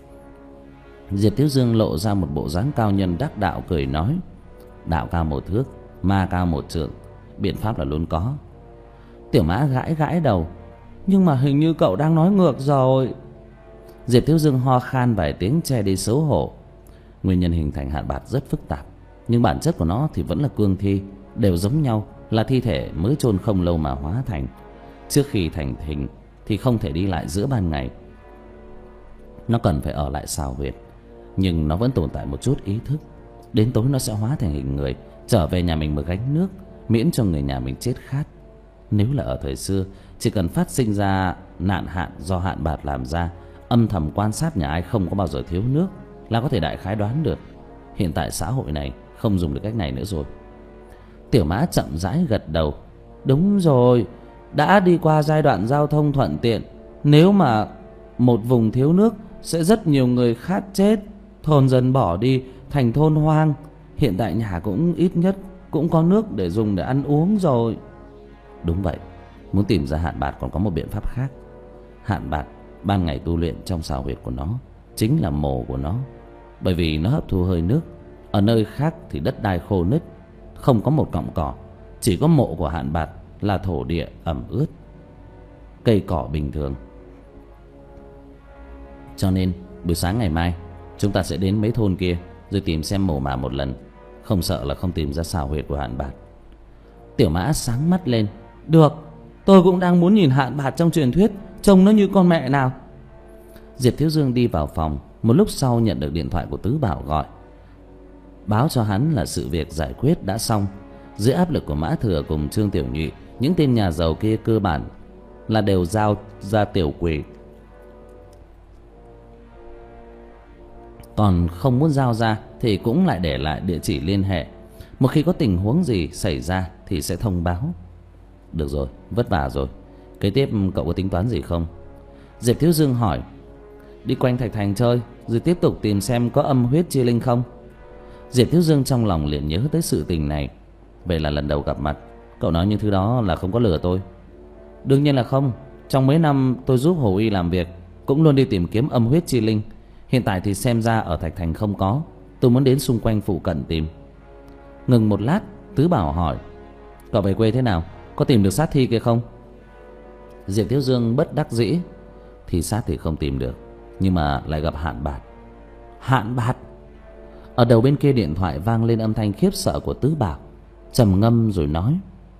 Diệp Thiếu Dương lộ ra một bộ dáng cao nhân đắc đạo, cười nói: đạo cao một thước, ma cao một trượng, biện pháp là luôn có. Tiểu Mã gãi gãi đầu. Nhưng mà hình như cậu đang nói ngược rồi. Diệp Thiếu Dương ho khan vài tiếng che đi xấu hổ. Nguyên nhân hình thành hạn bạt rất phức tạp, nhưng bản chất của nó thì vẫn là cương thi, đều giống nhau, là thi thể mới chôn không lâu mà hóa thành. Trước khi thành hình thì không thể đi lại giữa ban ngày, nó cần phải ở lại xào huyệt, nhưng nó vẫn tồn tại một chút ý thức. Đến tối nó sẽ hóa thành hình người, trở về nhà mình mà gánh nước, miễn cho người nhà mình chết khát. Nếu là ở thời xưa, chỉ cần phát sinh ra nạn hạn do hạn bạt làm ra, âm thầm quan sát nhà ai không có bao giờ thiếu nước là có thể đại khái đoán được. Hiện tại xã hội này không dùng được cách này nữa rồi. Tiểu Mã chậm rãi gật đầu. Đúng rồi, đã đi qua giai đoạn giao thông thuận tiện. Nếu mà một vùng thiếu nước sẽ rất nhiều người khát chết, thôn dân bỏ đi thành thôn hoang. Hiện tại nhà cũng ít nhất cũng có nước để dùng để ăn uống rồi. Đúng vậy, muốn tìm ra hạn bạt còn có một biện pháp khác. Hạn bạt ban ngày tu luyện trong xào huyệt của nó chính là mồ của nó, bởi vì nó hấp thu hơi nước. Ở nơi khác thì đất đai khô nứt, không có một cọng cỏ, chỉ có mộ của hạn bạt là thổ địa ẩm ướt, cây cỏ bình thường. Cho nên buổi sáng ngày mai chúng ta sẽ đến mấy thôn kia rồi tìm xem mồ mả một lần, không sợ là không tìm ra xào huyệt của hạn bạt. Tiểu Mã sáng mắt lên. Được, tôi cũng đang muốn nhìn hạn bạt trong truyền thuyết, trông nó như con mẹ nào. Diệp Thiếu Dương đi vào phòng, một lúc sau nhận được điện thoại của Tứ Bảo gọi, báo cho hắn là sự việc giải quyết đã xong. Dưới áp lực của Mã Thừa cùng Trương Tiểu Nhụy, những tên nhà giàu kia cơ bản là đều giao ra tiểu quỷ, còn không muốn giao ra thì cũng lại để lại địa chỉ liên hệ. Một khi có tình huống gì xảy ra thì sẽ thông báo. Được rồi, vất vả rồi. Kế tiếp cậu có tính toán gì không? Diệp Thiếu Dương hỏi. Đi quanh Thạch Thành chơi, rồi tiếp tục tìm xem có âm huyết chi linh không. Diệp Thiếu Dương trong lòng liền nhớ tới sự tình này. Vậy là lần đầu gặp mặt, cậu nói những thứ đó là không có lừa tôi? Đương nhiên là không. Trong mấy năm tôi giúp Hồ Y làm việc, cũng luôn đi tìm kiếm âm huyết chi linh. Hiện tại thì xem ra ở Thạch Thành không có. Tôi muốn đến xung quanh phụ cận tìm. Ngừng một lát, Tứ Bảo hỏi. Cậu về quê thế nào? Có tìm được sát thi kia không? Diệp Thiếu Dương bất đắc dĩ. Thì sát thì không tìm được, nhưng mà lại gặp hạn bạt. Hạn bạt? Ở đầu bên kia điện thoại vang lên âm thanh khiếp sợ của Tứ Bảo, trầm ngâm rồi nói.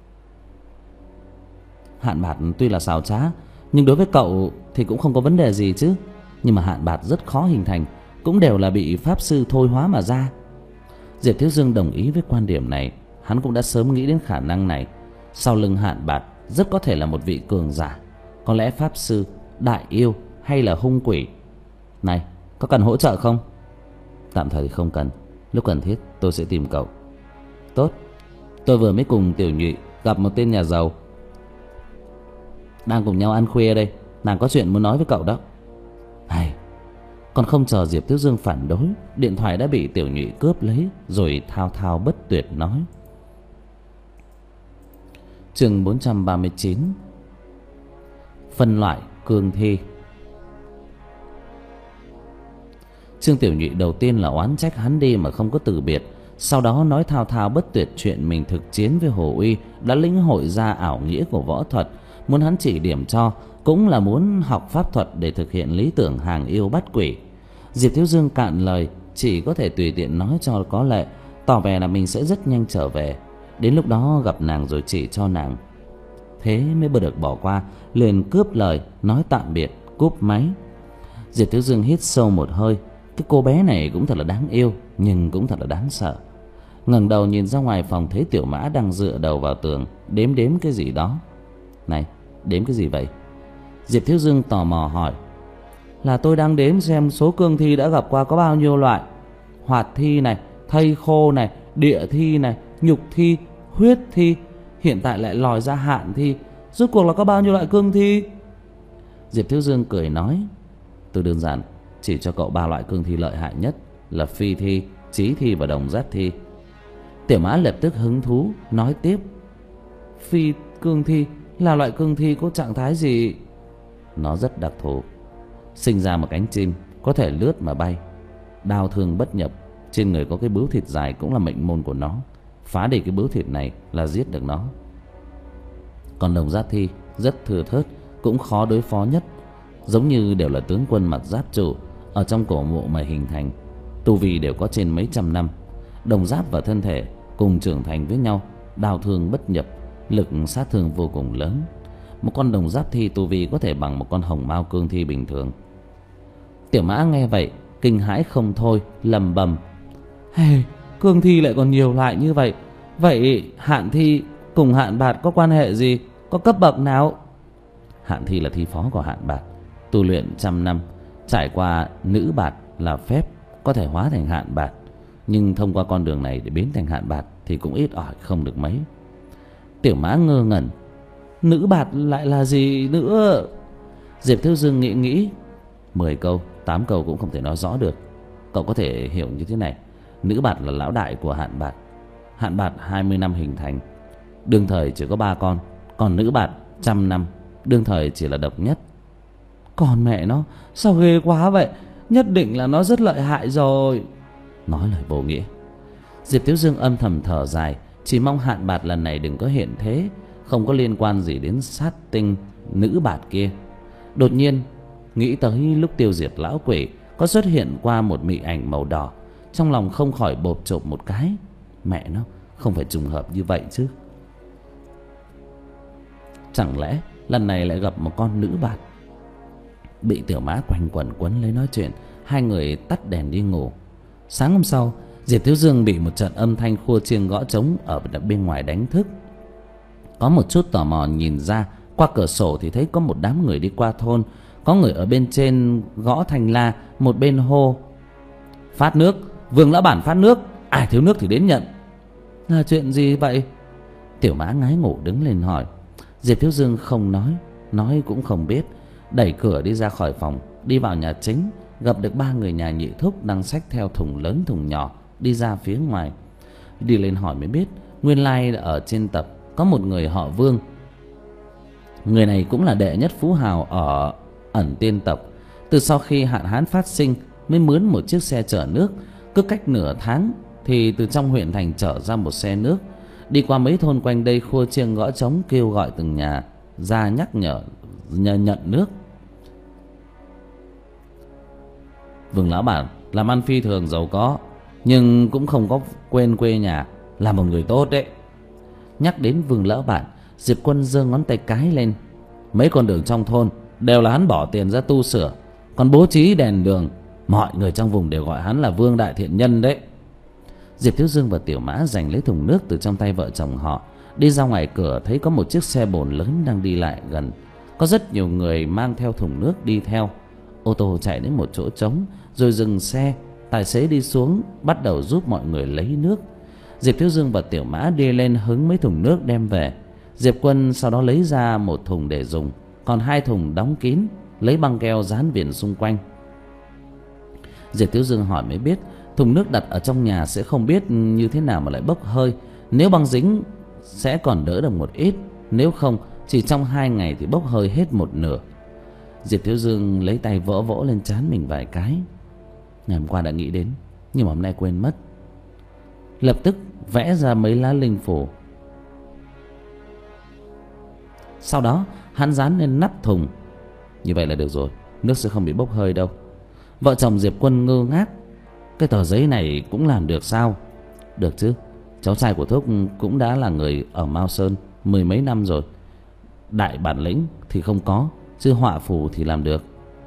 Hạn bạt tuy là xảo trá, nhưng đối với cậu thì cũng không có vấn đề gì chứ. Nhưng mà hạn bạt rất khó hình thành, cũng đều là bị pháp sư thôi hóa mà ra. Diệp Thiếu Dương đồng ý với quan điểm này. Hắn cũng đã sớm nghĩ đến khả năng này. Sau lưng hạn bạt rất có thể là một vị cường giả, có lẽ pháp sư, đại yêu hay là hung quỷ. Này, có cần hỗ trợ không? Tạm thời thì không cần, lúc cần thiết tôi sẽ tìm cậu. Tốt, tôi vừa mới cùng Tiểu Nhụy gặp một tên nhà giàu, đang cùng nhau ăn khuya đây. Nàng có chuyện muốn nói với cậu đó. Hay, còn không chờ Diệp Thiếu Dương phản đối, điện thoại đã bị Tiểu Nhụy cướp lấy, rồi thao thao bất tuyệt nói. Chương bốn trăm ba mươi chín. Phân loại cương thi. Trương Tiểu Nhụy đầu tiên là oán trách hắn đi mà không có từ biệt, sau đó nói thao thao bất tuyệt chuyện mình thực chiến với Hồ Uy, đã lĩnh hội ra ảo nghĩa của võ thuật, muốn hắn chỉ điểm cho, cũng là muốn học pháp thuật để thực hiện lý tưởng hàng yêu bắt quỷ. Diệp Thiếu Dương cạn lời, chỉ có thể tùy tiện nói cho có lệ, tỏ vẻ là mình sẽ rất nhanh trở về, đến lúc đó gặp nàng rồi chỉ cho nàng. Thế mới bơ được bỏ qua, liền cướp lời nói tạm biệt, cúp máy. Diệp Thiếu Dương hít sâu một hơi. Cái cô bé này cũng thật là đáng yêu, nhưng cũng thật là đáng sợ. Ngẩng đầu nhìn ra ngoài phòng, thấy Tiểu Mã đang dựa đầu vào tường, đếm đếm cái gì đó. Này, đếm cái gì vậy? Diệp Thiếu Dương tò mò hỏi. Là tôi đang đếm xem số cương thi đã gặp qua có bao nhiêu loại. Hoạt thi này, thây khô này, địa thi này, nhục thi, huyết thi, hiện tại lại lòi ra hạn thi. Rốt cuộc là có bao nhiêu loại cương thi? Diệp Thiếu Dương cười nói. Tôi đơn giản chỉ cho cậu ba loại cương thi lợi hại nhất là phi thi, chí thi và đồng giác thi. Tiểu Mã lập tức hứng thú nói tiếp. Phi cương thi là loại cương thi có trạng thái gì? Nó rất đặc thù. Sinh ra một cánh chim, có thể lướt mà bay, đao thương bất nhập, trên người có cái bướu thịt dài cũng là mệnh môn của nó. Phá đi cái bướu thịt này là giết được nó. Còn đồng giác thi rất thưa thớt, cũng khó đối phó nhất. Giống như đều là tướng quân mặt giáp trụ, ở trong cổ mộ mà hình thành. Tu vi đều có trên mấy trăm năm. Đồng giáp và thân thể cùng trưởng thành với nhau, đao thương bất nhập, lực sát thương vô cùng lớn. Một con đồng giáp thi tu vi có thể bằng một con hồng mao cương thi bình thường. Tiểu Mã nghe vậy kinh hãi không thôi, lầm bầm. Hey, cương thi lại còn nhiều loại như vậy. Vậy hạn thi cùng hạn bạt có quan hệ gì? Có cấp bậc nào? Hạn thi là thi phó của hạn bạt, tu luyện trăm năm, trải qua nữ bạt là phép, có thể hóa thành hạn bạt. Nhưng thông qua con đường này để biến thành hạn bạt thì cũng ít ỏi không được mấy. Tiểu Mã ngơ ngẩn. Nữ bạt lại là gì nữa? Diệp Thiếu Dương nghĩ nghĩ. Mười câu, tám câu cũng không thể nói rõ được. Cậu có thể hiểu như thế này. Nữ bạt là lão đại của hạn bạt. Hạn bạt hai mươi năm hình thành, đương thời chỉ có ba con. Còn nữ bạt trăm năm, đương thời chỉ là độc nhất. Còn mẹ nó, sao ghê quá vậy? Nhất định là nó rất lợi hại rồi. Nói lời vô nghĩa. Diệp Thiếu Dương âm thầm thở dài, chỉ mong hạn bạt lần này đừng có hiện thế, không có liên quan gì đến sát tinh nữ bạt kia. Đột nhiên nghĩ tới lúc tiêu diệt lão quỷ có xuất hiện qua một mị ảnh màu đỏ, trong lòng không khỏi bộp chộp một cái. Mẹ nó, không phải trùng hợp như vậy chứ? Chẳng lẽ lần này lại gặp một con nữ bạt? Bị Tiểu Mã quanh quẩn quấn lấy nói chuyện, hai người tắt đèn đi ngủ. Sáng hôm sau, Diệp Thiếu Dương bị một trận âm thanh khua chiêng gõ trống ở bên ngoài đánh thức. Có một chút tò mò nhìn ra, qua cửa sổ thì thấy có một đám người đi qua thôn. Có người ở bên trên gõ thanh la, một bên hô. Phát nước, Vương lão bản phát nước, ai thiếu nước thì đến nhận. Là chuyện gì vậy? Tiểu Mã ngái ngủ đứng lên hỏi. Diệp Thiếu Dương không nói, nói cũng không biết. Đẩy cửa đi ra khỏi phòng, đi vào nhà chính, gặp được ba người nhà nhị thúc đang xách theo thùng lớn thùng nhỏ đi ra phía ngoài. Đi lên hỏi mới biết, nguyên lai ở trên tập có một người họ Vương. Người này cũng là đệ nhất phú hào ở ẩn tiên tộc. Từ sau khi hạn hán phát sinh mới mướn một chiếc xe chở nước. Cứ cách nửa tháng thì từ trong huyện thành chở ra một xe nước, đi qua mấy thôn quanh đây khua chiêng gõ trống kêu gọi từng nhà ra nhắc nhở nhận nước. Vương lão bản làm ăn phi thường giàu có, nhưng cũng không có quên quê nhà, là một người tốt đấy. Nhắc đến Vương lão bản, Diệp Quân giơ ngón tay cái lên. Mấy con đường trong thôn đều là hắn bỏ tiền ra tu sửa, còn bố trí đèn đường, mọi người trong vùng đều gọi hắn là Vương đại thiện nhân đấy. Diệp Thiếu Dương và Tiểu Mã giành lấy thùng nước từ trong tay vợ chồng họ, đi ra ngoài cửa thấy có một chiếc xe bồn lớn đang đi lại gần. Có rất nhiều người mang theo thùng nước đi theo. Ô tô chạy đến một chỗ trống rồi dừng xe. Tài xế đi xuống bắt đầu giúp mọi người lấy nước. Diệp Thiếu Dương và Tiểu Mã đi lên hứng mấy thùng nước đem về. Diệp Quân sau đó lấy ra một thùng để dùng, còn hai thùng đóng kín, lấy băng keo dán viền xung quanh. Diệp Thiếu Dương hỏi mới biết, thùng nước đặt ở trong nhà sẽ không biết như thế nào mà lại bốc hơi. Nếu băng dính sẽ còn đỡ được một ít, nếu không chỉ trong hai ngày thì bốc hơi hết một nửa. Diệp Thiếu Dương lấy tay vỗ vỗ lên trán mình vài cái. Ngày hôm qua đã nghĩ đến, nhưng mà hôm nay quên mất. Lập tức vẽ ra mấy lá linh phù. Sau đó hắn dán lên nắp thùng. Như vậy là được rồi, nước sẽ không bị bốc hơi đâu. Vợ chồng Diệp Quân ngơ ngác. Cái tờ giấy này cũng làm được sao? Được chứ, cháu trai của Thúc cũng đã là người ở Mao Sơn mười mấy năm rồi. Đại bản lĩnh thì không có, chứ họa phù thì làm được.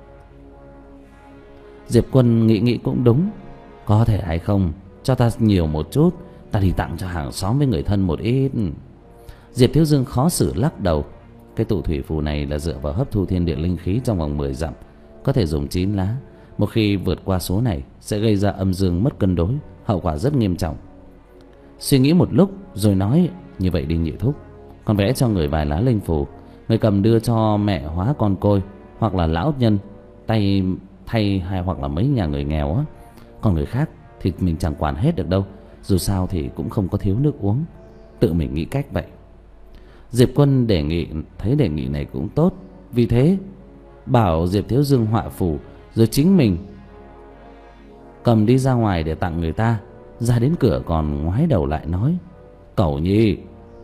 Diệp Quân nghĩ nghĩ cũng đúng. Có thể hay không, cho ta nhiều một chút, ta đi tặng cho hàng xóm với người thân một ít. Diệp Thiếu Dương khó xử lắc đầu. Cái tụ thủy phù này là dựa vào hấp thu thiên địa linh khí trong vòng mười dặm, có thể dùng chín lá. Một khi vượt qua số này sẽ gây ra âm dương mất cân đối, hậu quả rất nghiêm trọng. Suy nghĩ một lúc rồi nói, như vậy đi Nhị thúc, con vẽ cho người vài lá linh phù, người cầm đưa cho mẹ hóa con côi hoặc là lão nhân tay thay, hay hoặc là mấy nhà người nghèo á. Còn người khác thì mình chẳng quản hết được đâu, dù sao thì cũng không có thiếu nước uống, tự mình nghĩ cách vậy. Diệp Quân đề nghị, thấy đề nghị này cũng tốt, vì thế bảo Diệp Thiếu Dương họa phù, rồi chính mình cầm đi ra ngoài để tặng người ta. Ra đến cửa còn ngoái đầu lại nói, Cẩu Nhi.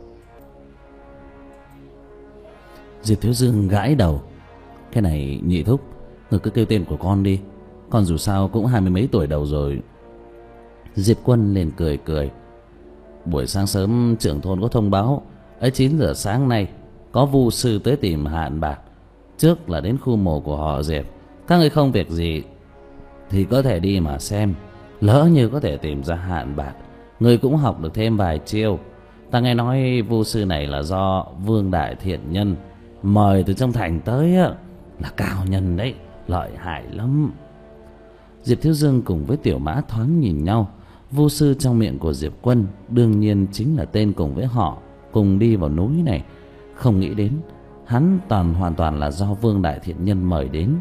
Diệp Thiếu Dương gãi đầu, cái này Nhị thúc, người cứ kêu tên của con đi, con dù sao cũng hai mươi mấy tuổi đầu rồi. Diệp Quân liền cười cười, buổi sáng sớm trưởng thôn có thông báo ấy, chín giờ sáng nay có vu sư tới tìm Hạn Bạc, trước là đến khu mộ của họ Diệp. Các người không việc gì thì có thể đi mà xem, lỡ như có thể tìm ra Hạn Bạc, người cũng học được thêm vài chiêu. Ta nghe nói vu sư này là do Vương Đại Thiện Nhân mời từ trong thành tới á, là cao nhân đấy, lợi hại lắm. Diệp Thiếu Dương cùng với Tiểu Mã thoáng nhìn nhau. Vu sư trong miệng của Diệp Quân đương nhiên chính là tên cùng với họ cùng đi vào núi này. Không nghĩ đến hắn toàn hoàn toàn là do Vương Đại Thiện Nhân mời đến.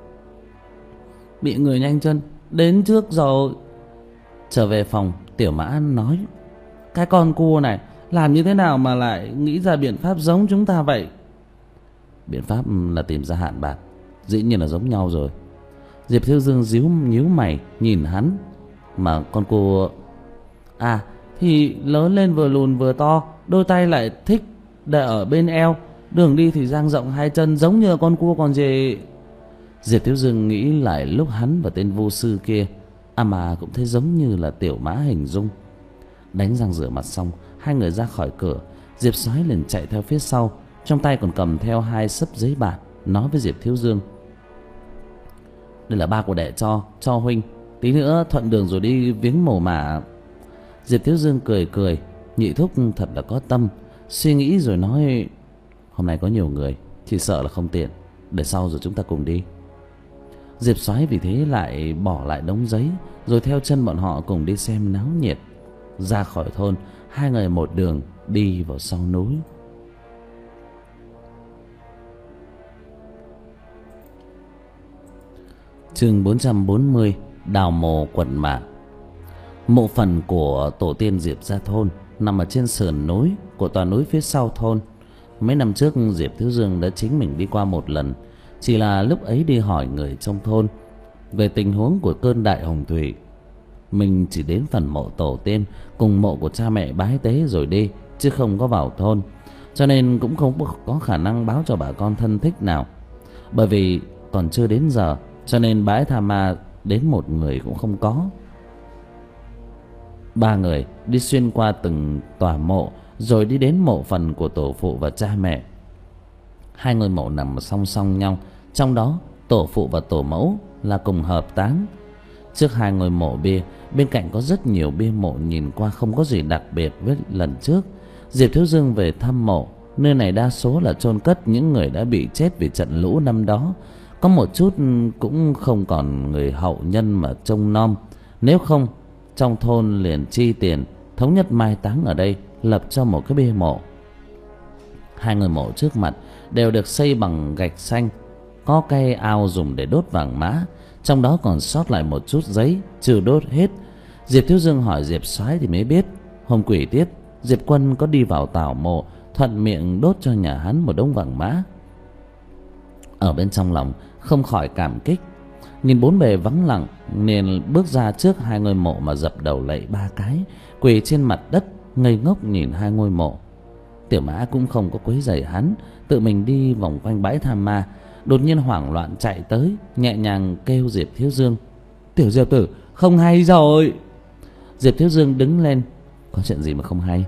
Bị người nhanh chân đến trước rồi. Trở về phòng, Tiểu Mã nói, cái con cua này làm như thế nào mà lại nghĩ ra biện pháp giống chúng ta vậy? Biện pháp là tìm ra Hạn Bạc, dĩ nhiên là giống nhau rồi. Diệp Thiếu Dương díu nhíu mày nhìn hắn. Mà con cua à thì lớn lên vừa lùn vừa to, đôi tay lại thích để ở bên eo, đường đi thì dang rộng hai chân, giống như con cua còn gì. Diệp Thiếu Dương nghĩ lại lúc hắn và tên vô sư kia, à mà cũng thấy giống như là Tiểu Mã hình dung. Đánh răng rửa mặt xong, hai người ra khỏi cửa. Diệp Soái liền chạy theo phía sau, trong tay còn cầm theo hai xấp giấy bạc, nói với Diệp Thiếu Dương, đây là ba của đệ cho cho huynh, tí nữa thuận đường rồi đi viếng mồ mả. Diệp Thiếu Dương cười cười, Nhị thúc thật là có tâm. Suy nghĩ rồi nói, hôm nay có nhiều người, chỉ sợ là không tiện, để sau rồi chúng ta cùng đi. Diệp Soái vì thế lại bỏ lại đống giấy, rồi theo chân bọn họ cùng đi xem náo nhiệt. Ra khỏi thôn, hai người một đường đi vào sau núi. Chương bốn trăm bốn mươi, đào mồ quần mả. Mộ phần của tổ tiên Diệp gia thôn nằm ở trên sườn núi của tòa núi phía sau thôn. Mấy năm trước Diệp Thiếu Dương đã chính mình đi qua một lần, chỉ là lúc ấy đi hỏi người trong thôn về tình huống của cơn đại hồng thủy. Mình chỉ đến phần mộ tổ tiên cùng mộ của cha mẹ bái tế rồi đi, chứ không có vào thôn, cho nên cũng không có khả năng báo cho bà con thân thích nào. Bởi vì còn chưa đến giờ, cho nên bái tha ma đến một người cũng không có. Ba người đi xuyên qua từng tòa mộ, rồi đi đến mộ phần của tổ phụ và cha mẹ. Hai ngôi mộ nằm song song nhau, trong đó tổ phụ và tổ mẫu là cùng hợp táng. Trước hai ngôi mộ bia, bên cạnh có rất nhiều bia mộ nhìn qua không có gì đặc biệt với lần trước. Diệp Thiếu Dương về thăm mộ, nơi này đa số là chôn cất những người đã bị chết vì trận lũ năm đó. Có một chút cũng không còn người hậu nhân mà trông nom, nếu không trong thôn liền chi tiền thống nhất mai táng ở đây, lập cho một cái bia mộ. Hai ngôi mộ trước mặt đều được xây bằng gạch xanh, có cây ao dùng để đốt vàng mã, trong đó còn sót lại một chút giấy chưa đốt hết. Diệp Thiếu Dương hỏi Diệp Soái thì mới biết, hôm quỷ tiết Diệp Quân có đi vào tảo mộ, thuận miệng đốt cho nhà hắn một đống vàng mã. Ở bên trong lòng không khỏi cảm kích, nhìn bốn bề vắng lặng nên bước ra trước hai ngôi mộ mà dập đầu lạy ba cái, quỳ trên mặt đất ngây ngốc nhìn hai ngôi mộ. Tiểu Mã cũng không có quấy rầy hắn, tự mình đi vòng quanh bãi tha ma. Đột nhiên hoảng loạn chạy tới, nhẹ nhàng kêu Diệp Thiếu Dương, Tiểu Diệp tử, không hay rồi. Diệp Thiếu Dương đứng lên, có chuyện gì mà không hay?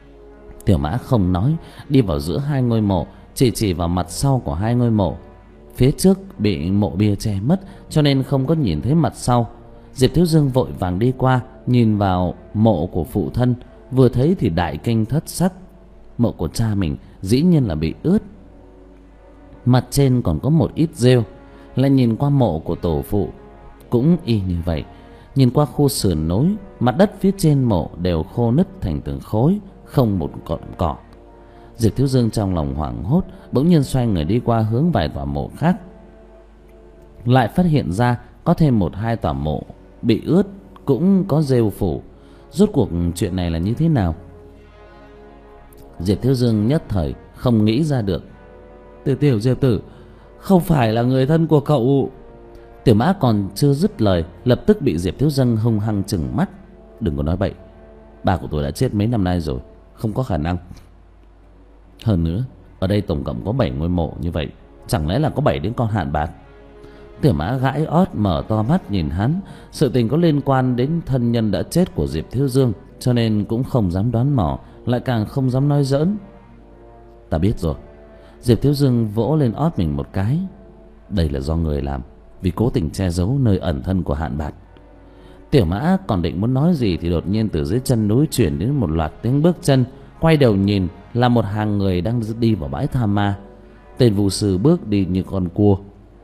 Tiểu Mã không nói, đi vào giữa hai ngôi mộ, chỉ chỉ vào mặt sau của hai ngôi mộ. Phía trước bị mộ bia che mất cho nên không có nhìn thấy mặt sau. Diệp Thiếu Dương vội vàng đi qua, nhìn vào mộ của phụ thân, vừa thấy thì đại kinh thất sắc. Mộ của cha mình dĩ nhiên là bị ướt, mặt trên còn có một ít rêu. Lại nhìn qua mộ của tổ phụ cũng y như vậy. Nhìn qua khu sườn núi, mặt đất phía trên mộ đều khô nứt thành từng khối, không một cọn cỏ. Diệp Thiếu Dương trong lòng hoảng hốt, bỗng nhiên xoay người đi qua hướng vài tòa mộ khác. Lại phát hiện ra có thêm một hai tòa mộ bị ướt, cũng có rêu phủ. Rốt cuộc chuyện này là như thế nào? Diệp Thiếu Dương nhất thời không nghĩ ra được. Tiểu tiểu Diệp tử, không phải là người thân của cậu? Tiểu Mã còn chưa dứt lời, lập tức bị Diệp Thiếu Dương hung hăng trừng mắt. Đừng có nói bậy, ba của tôi đã chết mấy năm nay rồi, không có khả năng. Hơn nữa, ở đây tổng cộng có bảy ngôi mộ như vậy, chẳng lẽ là có bảy đến con hạn bạc? Tiểu Mã gãi ót mở to mắt nhìn hắn. Sự tình có liên quan đến thân nhân đã chết của Diệp Thiếu Dương, cho nên cũng không dám đoán mò, lại càng không dám nói giỡn. Ta biết rồi. Diệp Thiếu Dương vỗ lên ót mình một cái. Đây là do người làm, vì cố tình che giấu nơi ẩn thân của hạn bạc. Tiểu Mã còn định muốn nói gì thì đột nhiên từ dưới chân núi chuyển đến một loạt tiếng bước chân. Quay đầu nhìn là một hàng người đang đi vào bãi tha ma. Tên Vu sư bước đi như con cua.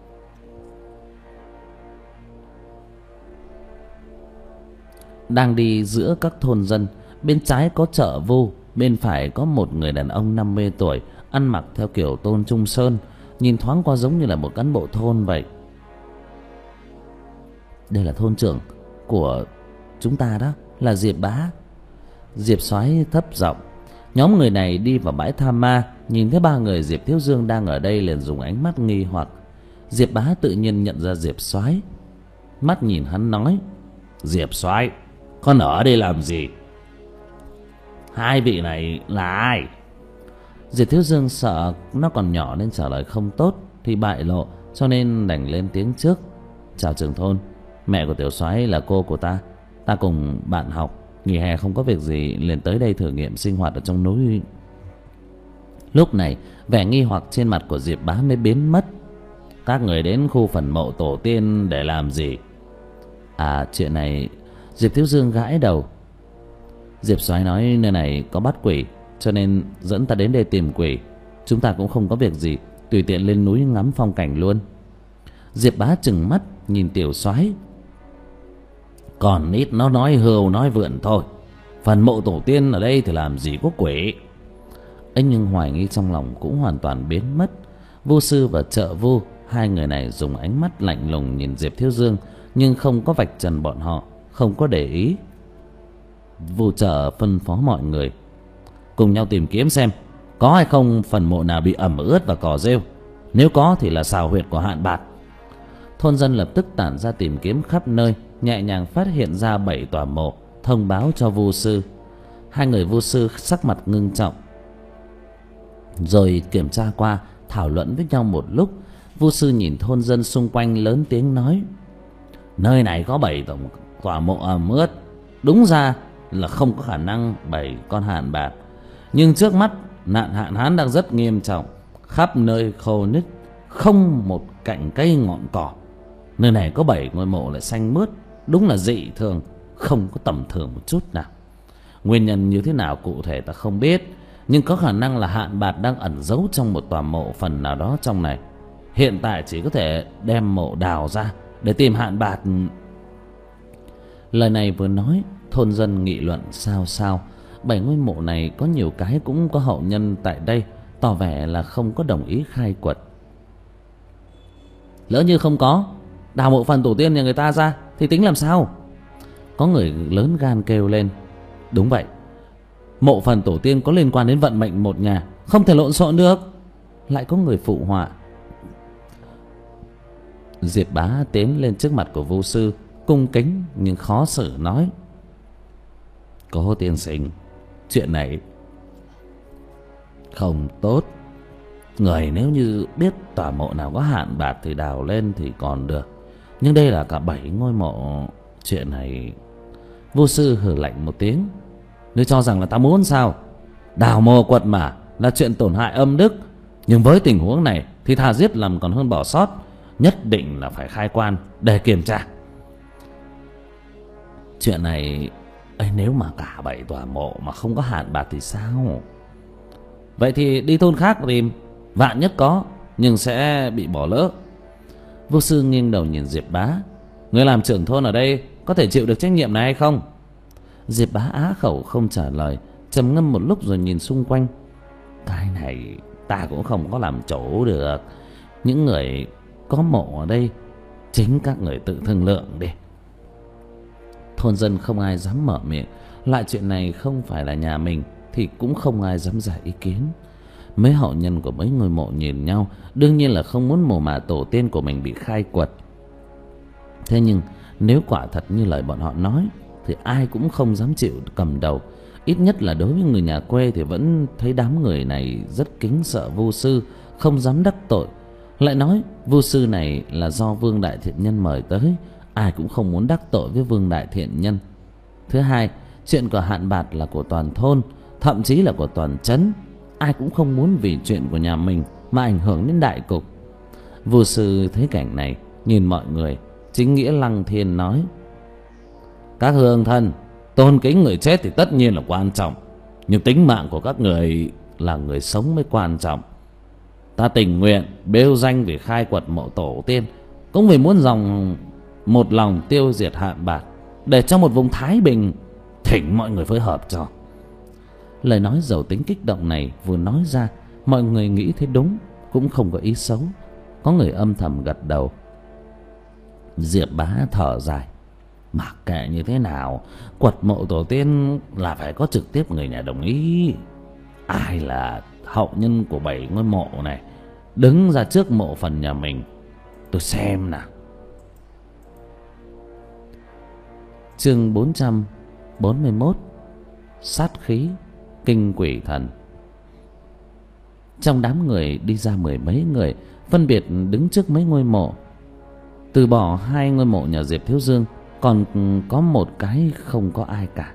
Đang đi giữa các thôn dân. Bên trái có chợ Vu, bên phải có một người đàn ông năm mươi tuổi, ăn mặc theo kiểu Tôn Trung Sơn, nhìn thoáng qua giống như là một cán bộ thôn vậy. Đây là thôn trưởng của chúng ta đó, là Diệp Bá. Diệp Soái thấp giọng. Nhóm người này đi vào bãi tha ma, nhìn thấy ba người Diệp Thiếu Dương đang ở đây liền dùng ánh mắt nghi hoặc. Diệp Bá tự nhiên nhận ra Diệp Soái, mắt nhìn hắn nói: Diệp Soái, con ở đây làm gì? Hai vị này là ai? Diệp Thiếu Dương sợ nó còn nhỏ nên trả lời không tốt thì bại lộ, cho nên đành lên tiếng trước. Chào trưởng thôn, mẹ của Tiểu Soái là cô của ta. Ta cùng bạn học, nghỉ hè không có việc gì liền tới đây thử nghiệm sinh hoạt ở trong núi. Lúc này vẻ nghi hoặc trên mặt của Diệp Bá mới biến mất. Các người đến khu phần mộ tổ tiên để làm gì? À, chuyện này... Diệp Thiếu Dương gãi đầu. Diệp Soái nói nơi này có bắt quỷ, cho nên dẫn ta đến đây tìm quỷ. Chúng ta cũng không có việc gì, tùy tiện lên núi ngắm phong cảnh luôn. Diệp Bá trừng mắt nhìn Tiểu Soái. Còn ít nó nói hưu nói vượn thôi. Phần mộ tổ tiên ở đây thì làm gì có quỷ. Anh nhưng hoài nghi trong lòng cũng hoàn toàn biến mất. Vu sư và trợ Vu, hai người này dùng ánh mắt lạnh lùng nhìn Diệp Thiếu Dương, nhưng không có vạch trần bọn họ, không có để ý. Vu trợ phân phó mọi người cùng nhau tìm kiếm xem có hay không phần mộ nào bị ẩm ướt và cỏ rêu. Nếu có thì là xào huyệt của hạn bạt. Thôn dân lập tức tản ra tìm kiếm khắp nơi, nhẹ nhàng phát hiện ra bảy tòa mộ, thông báo cho Vu sư. Hai người Vu sư sắc mặt ngưng trọng, rồi kiểm tra qua, thảo luận với nhau một lúc. Vu sư nhìn thôn dân xung quanh lớn tiếng nói: Nơi này có bảy tòa mộ ẩm ướt, đúng ra là không có khả năng bảy con hạn bạt. Nhưng trước mắt nạn hạn hán đang rất nghiêm trọng, khắp nơi khô nứt, không một cành cây ngọn cỏ. Nơi này có bảy ngôi mộ lại xanh mướt, đúng là dị thường, không có tầm thường một chút nào. Nguyên nhân như thế nào cụ thể ta không biết, nhưng có khả năng là hạn bạt đang ẩn giấu trong một tòa mộ phần nào đó trong này. Hiện tại chỉ có thể đem mộ đào ra để tìm hạn bạt. Lời này vừa nói, thôn dân nghị luận sao sao. Bảy ngôi mộ này có nhiều cái cũng có hậu nhân tại đây, tỏ vẻ là không có đồng ý khai quật. Lỡ như không có, đào mộ phần tổ tiên nhà người ta ra thì tính làm sao? Có người lớn gan kêu lên. Đúng vậy, mộ phần tổ tiên có liên quan đến vận mệnh một nhà, không thể lộn xộn được. Lại có người phụ họa. Diệp Bá tiến lên trước mặt của Vu sư, cung kính nhưng khó xử nói: Cố tiên sinh, chuyện này không tốt. Người nếu như biết tòa mộ nào có hạn bạt thì đào lên thì còn được, nhưng đây là cả bảy ngôi mộ. Chuyện này... Vu sư hừ lạnh một tiếng. Ngươi cho rằng là ta muốn sao? Đào mộ quật mà là chuyện tổn hại âm đức, nhưng với tình huống này thì thà giết lầm còn hơn bỏ sót. Nhất định là phải khai quan để kiểm tra. Chuyện này ấy, nếu mà cả bảy tòa mộ mà không có hạn bạc thì sao? Vậy thì đi thôn khác tìm, vạn nhất có nhưng sẽ bị bỏ lỡ. Vô sư nghiêng đầu nhìn Diệp Bá. Người làm trưởng thôn ở đây có thể chịu được trách nhiệm này hay không? Diệp Bá á khẩu không trả lời, trầm ngâm một lúc rồi nhìn xung quanh. Cái này ta cũng không có làm chủ được. Những người có mộ ở đây chính các người tự thương lượng đi. Thôn dân không ai dám mở miệng. Loại chuyện này không phải là nhà mình thì cũng không ai dám ra ý kiến. Mấy hậu nhân của mấy ngôi mộ nhìn nhau, đương nhiên là không muốn mồ mả tổ tiên của mình bị khai quật. Thế nhưng nếu quả thật như lời bọn họ nói thì ai cũng không dám chịu cầm đầu. Ít nhất là đối với người nhà quê thì vẫn thấy đám người này rất kính sợ Vu sư, không dám đắc tội. Lại nói Vu sư này là do Vương Đại Thiện Nhân mời tới, ai cũng không muốn đắc tội với Vương Đại Thiện Nhân. Thứ hai, chuyện của hạn bạt là của toàn thôn, thậm chí là của toàn trấn. Ai cũng không muốn vì chuyện của nhà mình mà ảnh hưởng đến đại cục. Vu sư thấy cảnh này, nhìn mọi người, chính nghĩa lăng thiên nói: Các hương thân, tôn kính người chết thì tất nhiên là quan trọng, nhưng tính mạng của các người là người sống mới quan trọng. Ta tình nguyện bêu danh vì khai quật mộ tổ tiên, cũng vì muốn dòng một lòng tiêu diệt hạn bạt, để cho một vùng thái bình. Thỉnh mọi người phối hợp cho. Lời nói giàu tính kích động này vừa nói ra, mọi người nghĩ thấy đúng, cũng không có ý xấu. Có người âm thầm gật đầu. Diệp Bá thở dài: Mặc kệ như thế nào, quật mộ tổ tiên là phải có trực tiếp người nhà đồng ý. Ai là hậu nhân của bảy ngôi mộ này đứng ra trước mộ phần nhà mình, tôi xem nào. Chương bốn trăm bốn mươi mốt. Sát khí kinh quỷ thần. Trong đám người đi ra mười mấy người, phân biệt đứng trước mấy ngôi mộ. Từ bỏ hai ngôi mộ nhà Diệp Thiếu Dương, còn có một cái không có ai cả.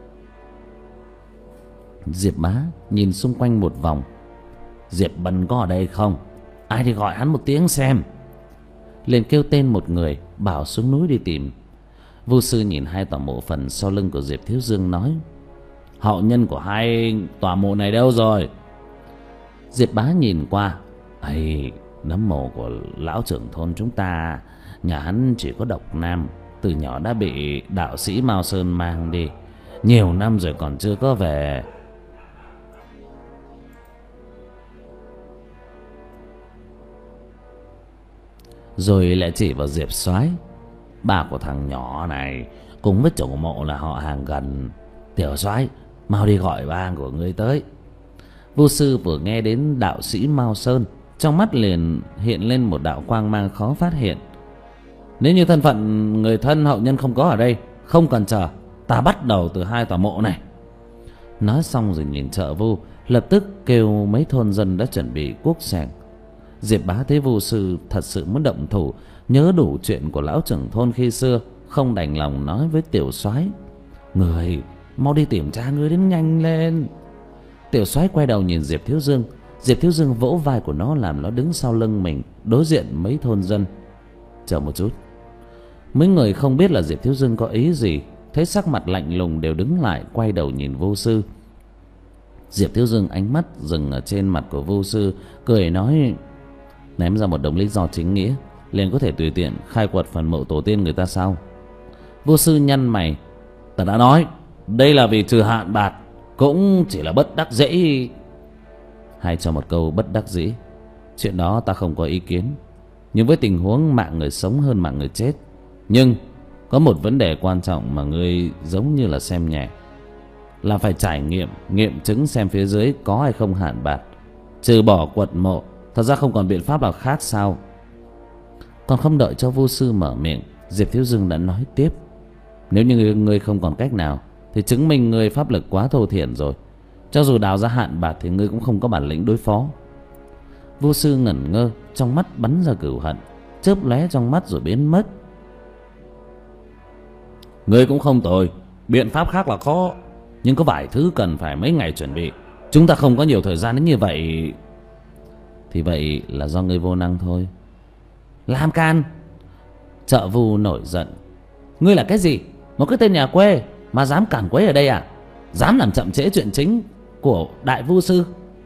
Diệp Bá nhìn xung quanh một vòng. Diệp Bân có ở đây không? Ai thì gọi hắn một tiếng xem. Liền kêu tên một người, bảo xuống núi đi tìm. Vu sư nhìn hai tòa mộ phần sau lưng của Diệp Thiếu Dương nói: Hậu nhân của hai tòa mộ này đâu rồi? Diệp Bá nhìn qua: Ây, nấm mộ của lão trưởng thôn chúng ta, nhà hắn chỉ có độc nam, từ nhỏ đã bị đạo sĩ Mao Sơn mang đi, nhiều năm rồi còn chưa có về. Rồi lại chỉ vào Diệp Soái: Bà của thằng nhỏ này cùng với chủ mộ là họ hàng gần. Tiểu Soái, mau đi gọi ba của ngươi tới. Vu sư vừa nghe đến đạo sĩ Mao Sơn, trong mắt liền hiện lên một đạo quang mang khó phát hiện. Nếu như thân phận người thân hậu nhân không có ở đây, không cần chờ, ta bắt đầu từ hai tòa mộ này. Nói xong rồi nhìn trợ Vu, lập tức kêu mấy thôn dân đã chuẩn bị cuốc xẻng. Diệp Bá thấy Vu sư thật sự muốn động thủ, nhớ đủ chuyện của lão trưởng thôn khi xưa, không đành lòng nói với Tiểu Soái: Người mau đi tìm cha ngươi đến nhanh lên. Tiểu Soái quay đầu nhìn Diệp Thiếu Dương. Diệp Thiếu Dương vỗ vai của nó làm nó đứng sau lưng mình, đối diện mấy thôn dân. Chờ một chút. Mấy người không biết là Diệp Thiếu Dương có ý gì, thấy sắc mặt lạnh lùng đều đứng lại, quay đầu nhìn Vu sư. Diệp Thiếu Dương ánh mắt dừng ở trên mặt của Vu sư, cười nói: Ném ra một đống lý do chính nghĩa, liền có thể tùy tiện khai quật phần mộ tổ tiên người ta sao? Vu sư nhăn mày: Ta đã nói, đây là vì trừ hạn bạt, cũng chỉ là bất đắc dĩ. Hay cho một câu bất đắc dĩ, chuyện đó ta không có ý kiến. Nhưng với tình huống mạng người sống hơn mạng người chết, nhưng có một vấn đề quan trọng mà ngươi giống như là xem nhẹ, là phải trải nghiệm, nghiệm chứng xem phía dưới có hay không hạn bạt. Trừ bỏ quật mộ, thật ra không còn biện pháp nào khác sao? Còn không đợi cho Vu sư mở miệng, Diệp Thiếu Dương đã nói tiếp: Nếu như ngươi không còn cách nào thì chứng minh ngươi pháp lực quá thô thiển rồi. Cho dù đào ra hạn bạt thì ngươi cũng không có bản lĩnh đối phó. Vu sư ngẩn ngơ, trong mắt bắn ra cửu hận, chớp lóe trong mắt rồi biến mất. Ngươi cũng không tồi, biện pháp khác là khó, nhưng có vài thứ cần phải mấy ngày chuẩn bị. Chúng ta không có nhiều thời gian đến như vậy. Thì vậy là do ngươi vô năng thôi. Làm can! Trợ vu nổi giận. Ngươi là cái gì? Một cái tên nhà quê mà dám cản quấy ở đây à? Dám làm chậm trễ chuyện chính của đại vu sư.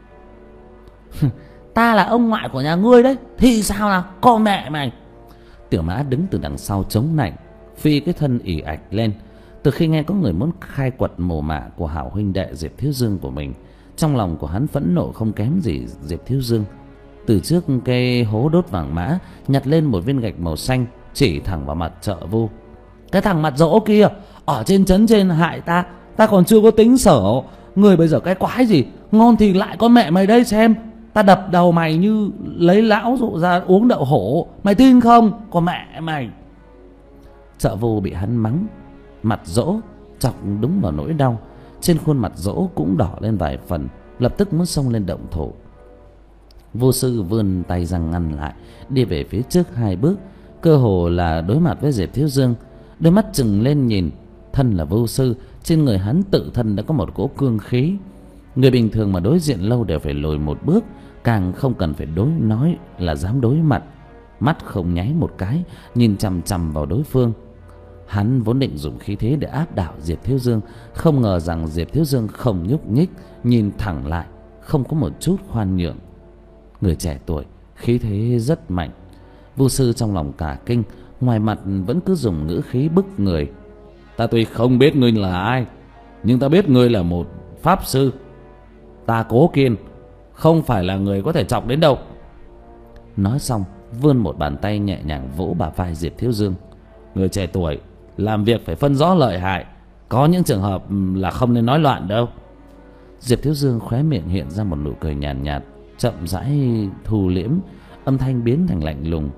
Ta là ông ngoại của nhà ngươi đấy, thì sao nào, con mẹ mày! Tiểu Mã đứng từ đằng sau chống nạnh, phi cái thân ì ạch lên. Từ khi nghe có người muốn khai quật mồ mả của hảo huynh đệ Diệp Thiếu Dương của mình, trong lòng của hắn phẫn nộ không kém gì Diệp Thiếu Dương. Từ trước cây hố đốt vàng mã, nhặt lên một viên gạch màu xanh, chỉ thẳng vào mặt Trợ Vu. Cái thằng mặt dỗ kia ở trên trấn trên hại ta, ta còn chưa có tính sở. Người bây giờ cái quái gì, ngon thì lại con mẹ mày đây xem. Ta đập đầu mày như lấy lão dụ ra uống đậu hổ, mày tin không? Con mẹ mày! Trợ Vu bị hắn mắng, mặt dỗ chọc đúng vào nỗi đau. Trên khuôn mặt dỗ cũng đỏ lên vài phần, lập tức muốn xông lên động thủ. Vô sư vươn tay ra ngăn lại, đi về phía trước hai bước, cơ hồ là đối mặt với Diệp Thiếu Dương. Đôi mắt trừng lên nhìn. Thân là vô sư, trên người hắn tự thân đã có một cỗ cương khí. Người bình thường mà đối diện lâu đều phải lùi một bước, càng không cần phải đối nói là dám đối mặt. Mắt không nháy một cái, nhìn chằm chằm vào đối phương. Hắn vốn định dùng khí thế để áp đảo Diệp Thiếu Dương, không ngờ rằng Diệp Thiếu Dương không nhúc nhích, nhìn thẳng lại, không có một chút khoan nhượng. Người trẻ tuổi, khí thế rất mạnh. Vu sư trong lòng cả kinh, ngoài mặt vẫn cứ dùng ngữ khí bức người. Ta tuy không biết ngươi là ai, nhưng ta biết ngươi là một pháp sư. Ta Cố Kiên không phải là người có thể chọc đến đâu. Nói xong, vươn một bàn tay nhẹ nhàng vỗ bả vai Diệp Thiếu Dương. Người trẻ tuổi, làm việc phải phân rõ lợi hại, có những trường hợp là không nên nói loạn đâu. Diệp Thiếu Dương khóe miệng hiện ra một nụ cười nhàn nhạt, nhạt, chậm rãi thu liễm, âm thanh biến thành lạnh lùng.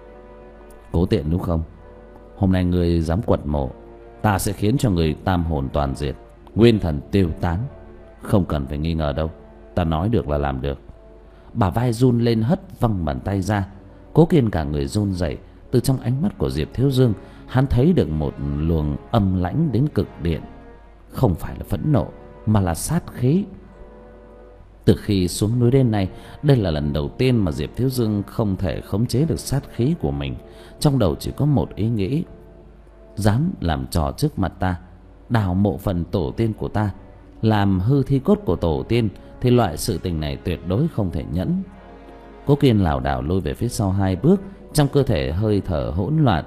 Cố Tiện đúng không? Hôm nay người dám quật mộ, ta sẽ khiến cho người tam hồn toàn diệt, nguyên thần tiêu tán. Không cần phải nghi ngờ đâu, ta nói được là làm được. Bả vai run lên hất văng bàn tay ra. Cố Kiên cả người run rẩy. Từ trong ánh mắt của Diệp Thiếu Dương, hắn thấy được một luồng âm lãnh đến cực điện. Không phải là phẫn nộ, mà là sát khí. Từ khi xuống núi đến nay, đây là lần đầu tiên mà Diệp Thiếu Dương không thể khống chế được sát khí của mình. Trong đầu chỉ có một ý nghĩ: dám làm trò trước mặt ta, đào mộ phần tổ tiên của ta, làm hư thi cốt của tổ tiên, thì loại sự tình này tuyệt đối không thể nhẫn. Cố Kiên lảo đảo lùi về phía sau hai bước, trong cơ thể hơi thở hỗn loạn.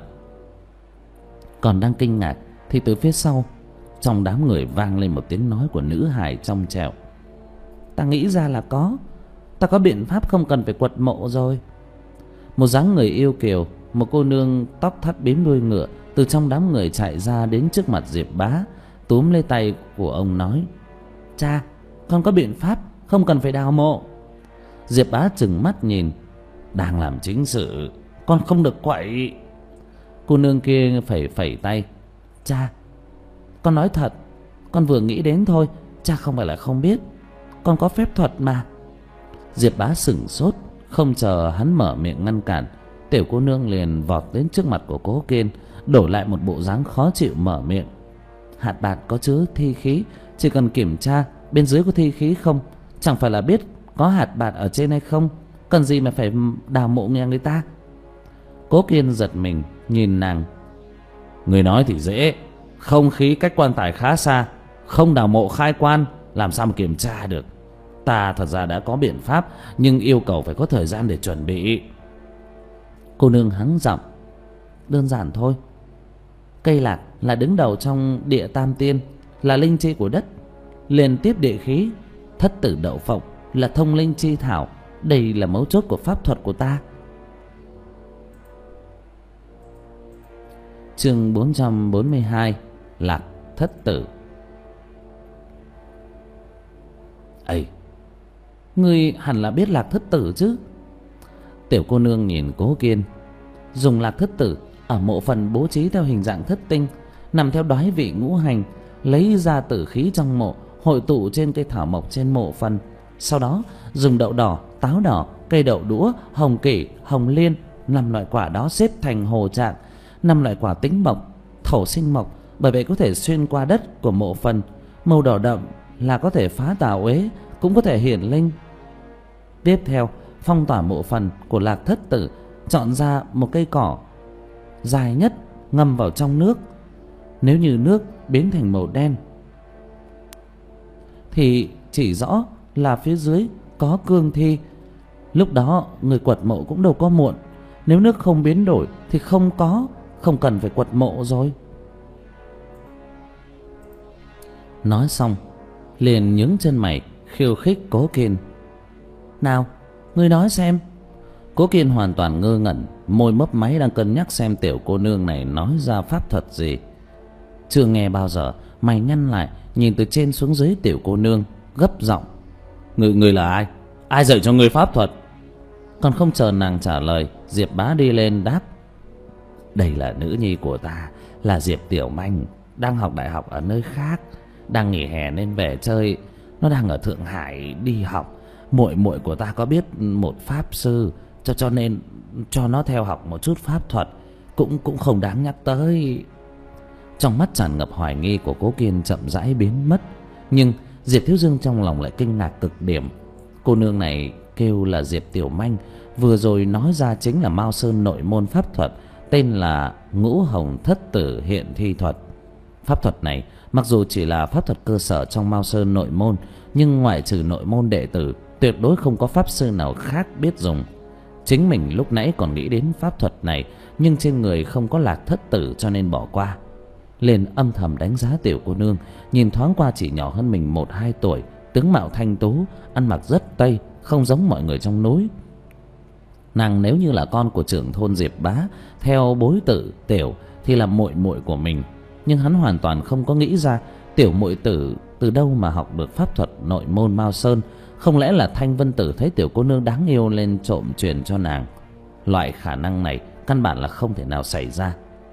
Còn đang kinh ngạc thì từ phía sau, trong đám người vang lên một tiếng nói của nữ hài trong trẻo. Ta nghĩ ra là có, ta có biện pháp không cần phải quật mộ rồi. Một dáng người yêu kiều, một cô nương tóc thắt bím đuôi ngựa từ trong đám người chạy ra đến trước mặt Diệp Bá, túm lấy tay của ông nói: Cha, con có biện pháp, không cần phải đào mộ. Diệp Bá trừng mắt nhìn: đang làm chính sự, con không được quậy. Cô nương kia phẩy phẩy tay: Cha, con nói thật, con vừa nghĩ đến thôi, cha không phải là không biết, con có phép thuật mà. Diệp Bá sửng sốt, không chờ hắn mở miệng ngăn cản, tiểu cô nương liền vọt đến trước mặt của Cố Kiên, đổi lại một bộ dáng khó chịu mở miệng: hạt bạt có chứa thi khí, chỉ cần kiểm tra bên dưới có thi khí không, chẳng phải là biết có hạt bạt ở trên hay không, cần gì mà phải đào mộ nhà người ta. Cố Kiên giật mình nhìn nàng: người nói thì dễ, không khí cách quan tài khá xa, không đào mộ khai quan, làm sao mà kiểm tra được. Ta thật ra đã có biện pháp, nhưng yêu cầu phải có thời gian để chuẩn bị. Cô nương hắng giọng: đơn giản thôi. Cây lạc là đứng đầu trong địa tam tiên, là linh chi của đất, liền tiếp địa khí. Thất tử đậu phộng là thông linh chi thảo, đây là mấu chốt của pháp thuật của ta. Chương bốn trăm bốn mươi hai: Lạc thất tử. Ây, ngươi hẳn là biết lạc thất tử chứ? Tiểu cô nương nhìn Cố Kiên: dùng lạc thất tử ở mộ phần bố trí theo hình dạng thất tinh, nằm theo đoái vị ngũ hành, lấy ra tử khí trong mộ, hội tụ trên cây thảo mộc trên mộ phần. Sau đó dùng đậu đỏ, táo đỏ, cây đậu đũa, hồng kỷ, hồng liên, năm loại quả đó xếp thành hồ trạng. Năm loại quả tính mộc, thổ sinh mộc, bởi vậy có thể xuyên qua đất của mộ phần. Màu đỏ đậm là có thể phá tà uế, cũng có thể hiển linh. Tiếp theo, phong tỏa mộ phần của Lạc Thất Tử, chọn ra một cây cỏ dài nhất ngâm vào trong nước. Nếu như nước biến thành màu đen thì chỉ rõ là phía dưới có cương thi. Lúc đó người quật mộ cũng đâu có muộn. Nếu nước không biến đổi thì không có, không cần phải quật mộ rồi. Nói xong liền nhướng chân mày khiêu khích Cố Kiên. Nào, ngươi nói xem. Cố Kiên hoàn toàn ngơ ngẩn, môi mấp máy đang cân nhắc xem tiểu cô nương này nói ra pháp thuật gì. Chưa nghe bao giờ, mày nhăn lại nhìn từ trên xuống dưới tiểu cô nương, gấp giọng. Người người là ai? Ai dạy cho người pháp thuật? Còn không chờ nàng trả lời, Diệp Bá đi lên đáp. Đây là nữ nhi của ta, là Diệp Tiểu Manh, đang học đại học ở nơi khác, đang nghỉ hè nên về chơi. Nó đang ở Thượng Hải đi học. Muội muội của ta có biết một pháp sư, cho cho nên cho nó theo học một chút pháp thuật, cũng cũng không đáng nhắc tới. Trong mắt tràn ngập hoài nghi của Cố Kiên chậm rãi biến mất, nhưng Diệp Thiếu Dương trong lòng lại kinh ngạc cực điểm. Cô nương này kêu là Diệp Tiểu Manh, vừa rồi nói ra chính là Mao Sơn nội môn pháp thuật, tên là Ngũ Hồng Thất Tử Hiện Thi Thuật. Pháp thuật này mặc dù chỉ là pháp thuật cơ sở trong Mao Sơn nội môn, nhưng ngoại trừ nội môn đệ tử, tuyệt đối không có pháp sư nào khác biết dùng. Chính mình lúc nãy còn nghĩ đến pháp thuật này, nhưng trên người không có Lạc Thất Tử cho nên bỏ qua. Liền âm thầm đánh giá tiểu cô nương, nhìn thoáng qua chỉ nhỏ hơn mình một hai tuổi, tướng mạo thanh tú, ăn mặc rất tây, không giống mọi người trong núi. Nàng nếu như là con của trưởng thôn Diệp Bá, theo bối tự tiểu thì là muội muội của mình, nhưng hắn hoàn toàn không có nghĩ ra tiểu muội tử từ đâu mà học được pháp thuật nội môn Mao Sơn. Không lẽ là Thanh Vân Tử thấy tiểu cô nương đáng yêu lên trộm truyền cho nàng? Loại khả năng này căn bản là không thể nào xảy ra.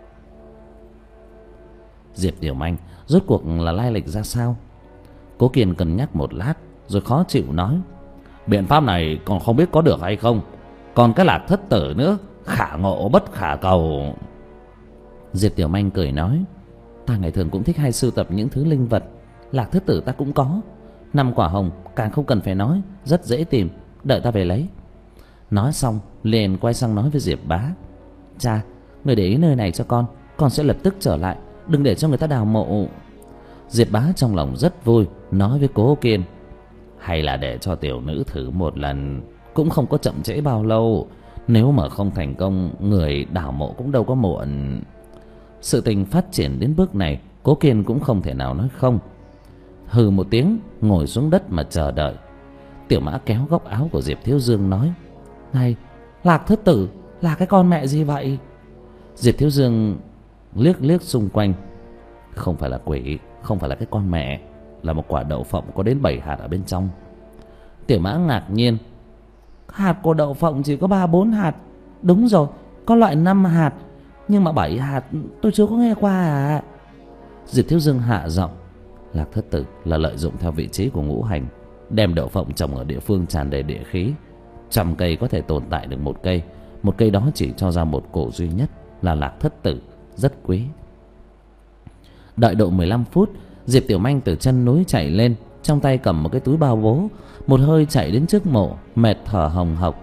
Diệp Tiểu Manh rốt cuộc là lai lịch ra sao? Cố Kiên cân nhắc một lát rồi khó chịu nói. Biện pháp này còn không biết có được hay không. Còn cái Lạc Thất Tử nữa, khả ngộ bất khả cầu. Diệp Tiểu Manh cười nói. Ta ngày thường cũng thích hay sưu tập những thứ linh vật. Lạc Thất Tử ta cũng có. Năm quả hồng càng không cần phải nói, rất dễ tìm, đợi ta về lấy. Nói xong liền quay sang nói với Diệp Bá. Cha, người để ý nơi này cho con, con sẽ lập tức trở lại, đừng để cho người ta đào mộ. Diệp Bá trong lòng rất vui, nói với Cố Kiên. Hay là để cho tiểu nữ thử một lần, cũng không có chậm trễ bao lâu. Nếu mà không thành công, người đào mộ cũng đâu có muộn. Sự tình phát triển đến bước này, Cố Kiên cũng không thể nào nói không. Hừ một tiếng, ngồi xuống đất mà chờ đợi. Tiểu Mã kéo góc áo của Diệp Thiếu Dương nói. Này, Lạc Thất Tử là cái con mẹ gì vậy? Diệp Thiếu Dương liếc liếc xung quanh. Không phải là quỷ, không phải là cái con mẹ, là một quả đậu phộng có đến bảy hạt ở bên trong. Tiểu Mã ngạc nhiên. Hạt của đậu phộng chỉ có ba bốn hạt. Đúng rồi, có loại năm hạt, nhưng mà bảy hạt tôi chưa có nghe qua à. Diệp Thiếu Dương hạ giọng. Lạc Thất Tử là lợi dụng theo vị trí của ngũ hành, đem đậu phộng trồng ở địa phương tràn đầy địa khí. Trăm cây có thể tồn tại được một cây, một cây đó chỉ cho ra một cổ duy nhất là Lạc Thất Tử, rất quý. Đợi độ mười lăm phút, Diệp Tiểu Manh từ chân núi chạy lên, trong tay cầm một cái túi bao bố, một hơi chạy đến trước mộ, mệt thở hồng hộc.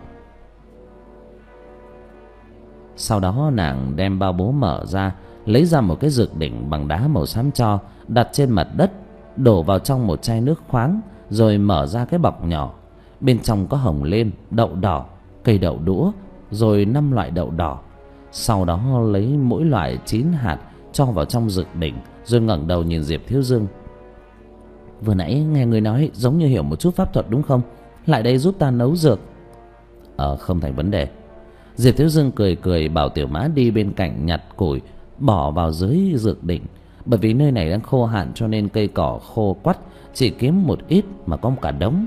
Sau đó nàng đem bao bố mở ra, lấy ra một cái dược đỉnh bằng đá màu xám tro, đặt trên mặt đất, đổ vào trong một chai nước khoáng, rồi mở ra cái bọc nhỏ. Bên trong có hồng liên, đậu đỏ, cây đậu đũa, rồi năm loại đậu đỏ. Sau đó lấy mỗi loại chín hạt cho vào trong dược đỉnh, rồi ngẩng đầu nhìn Diệp Thiếu Dương. Vừa nãy nghe người nói giống như hiểu một chút pháp thuật đúng không? Lại đây giúp ta nấu dược. Ờ, không thành vấn đề. Diệp Thiếu Dương cười cười bảo Tiểu Mã đi bên cạnh nhặt củi bỏ vào dưới dược đỉnh. Bởi vì nơi này đang khô hạn cho nên cây cỏ khô quắt, chỉ kiếm một ít mà có một cả đống.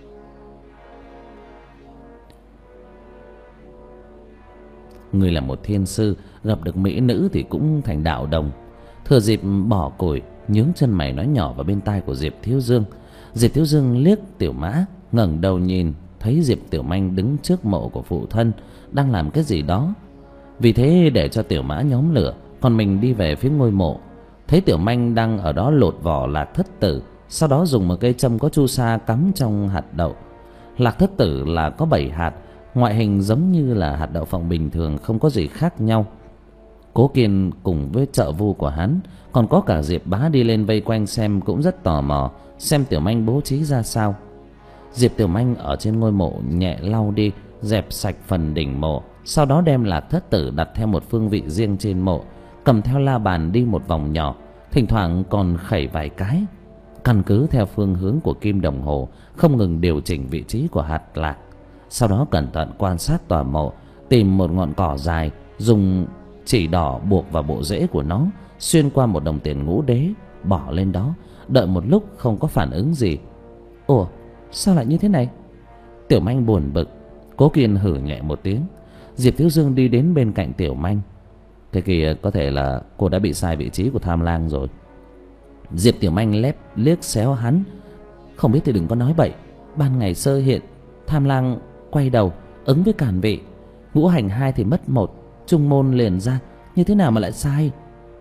Người là một thiên sư, gặp được mỹ nữ thì cũng thành đạo đồng. Thừa dịp bỏ củi, nhướng chân mày nói nhỏ vào bên tai của Diệp Thiếu Dương. Diệp Thiếu Dương liếc Tiểu Mã, ngẩng đầu nhìn, thấy Diệp Tiểu Manh đứng trước mộ của phụ thân, đang làm cái gì đó. Vì thế để cho Tiểu Mã nhóm lửa, còn mình đi về phía ngôi mộ. Thấy Tiểu Manh đang ở đó lột vỏ Lạc Thất Tử, sau đó dùng một cây châm có chu sa cắm trong hạt đậu. Lạc Thất Tử là có bảy hạt, ngoại hình giống như là hạt đậu phộng bình thường, không có gì khác nhau. Cố Kiên cùng với trợ vu của hắn, còn có cả Diệp Bá đi lên vây quanh xem, cũng rất tò mò xem Tiểu Manh bố trí ra sao. Diệp Tiểu Manh ở trên ngôi mộ nhẹ lau đi, dẹp sạch phần đỉnh mộ, sau đó đem Lạc Thất Tử đặt theo một phương vị riêng trên mộ, cầm theo la bàn đi một vòng nhỏ, thỉnh thoảng còn khẩy vài cái, căn cứ theo phương hướng của kim đồng hồ, không ngừng điều chỉnh vị trí của hạt lạc. Sau đó cẩn thận quan sát tòa mộ, tìm một ngọn cỏ dài, dùng chỉ đỏ buộc vào bộ rễ của nó, xuyên qua một đồng tiền ngũ đế, bỏ lên đó, đợi một lúc không có phản ứng gì. Ủa, sao lại như thế này? Tiểu Manh buồn bực. Cố Kiên hử nhẹ một tiếng. Diệp Thiếu Dương đi đến bên cạnh Tiểu Manh. Cái kia có thể là cô đã bị sai vị trí của Tham Lang rồi. Diệp Tiểu Manh lép liếc xéo hắn. Không biết thì đừng có nói bậy. Ban ngày sơ hiện, Tham Lang quay đầu ứng với cản vị, ngũ hành hai thì mất một, trung môn liền ra, như thế nào mà lại sai?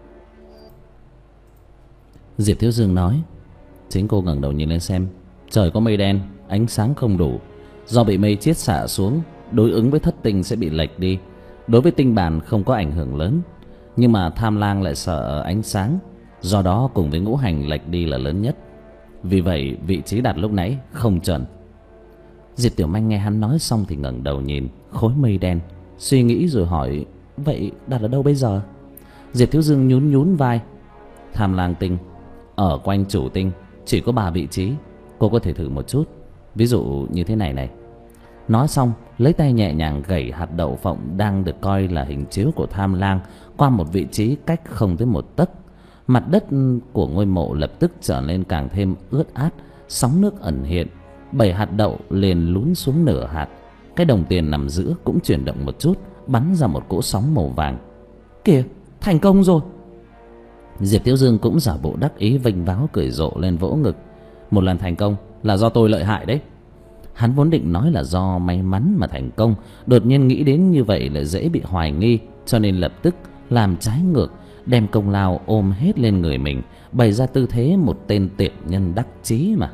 Diệp Thiếu Dương nói. Chính cô ngẩng đầu nhìn lên xem, trời có mây đen, ánh sáng không đủ, do bị mây chiết xạ xuống, đối ứng với thất tinh sẽ bị lệch đi. Đối với tinh bản không có ảnh hưởng lớn, nhưng mà Tham Lang lại sợ ánh sáng, do đó cùng với ngũ hành lệch đi là lớn nhất. Vì vậy vị trí đặt lúc nãy không chuẩn. Diệp Tiểu Manh nghe hắn nói xong thì ngẩng đầu nhìn khối mây đen, suy nghĩ rồi hỏi, vậy đặt ở đâu bây giờ? Diệp Thiếu Dương nhún nhún vai. Tham Lang tinh ở quanh chủ tinh chỉ có ba vị trí, cô có thể thử một chút. Ví dụ như thế này này. Nói xong lấy tay nhẹ nhàng gẩy hạt đậu phộng đang được coi là hình chiếu của Tham Lang qua một vị trí cách không tới một tấc. Mặt đất của ngôi mộ lập tức trở nên càng thêm ướt át, sóng nước ẩn hiện. Bảy hạt đậu liền lún xuống nửa hạt. Cái đồng tiền nằm giữa cũng chuyển động một chút, bắn ra một cỗ sóng màu vàng. Kìa, thành công rồi! Diệp Thiếu Dương cũng giả bộ đắc ý vênh váo cười rộ lên vỗ ngực. Một lần thành công là do tôi lợi hại đấy. Hắn vốn định nói là do may mắn mà thành công, đột nhiên nghĩ đến như vậy là dễ bị hoài nghi, cho nên lập tức làm trái ngược, đem công lao ôm hết lên người mình, bày ra tư thế một tên tiện nhân đắc chí mà.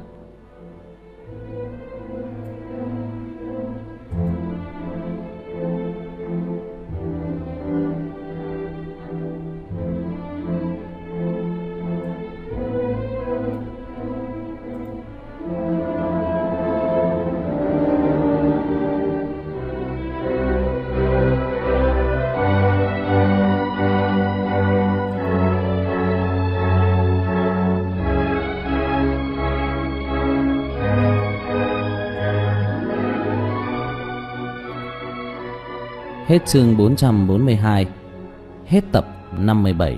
Hết chương bốn trăm bốn mươi hai. Hết tập năm mươi bảy.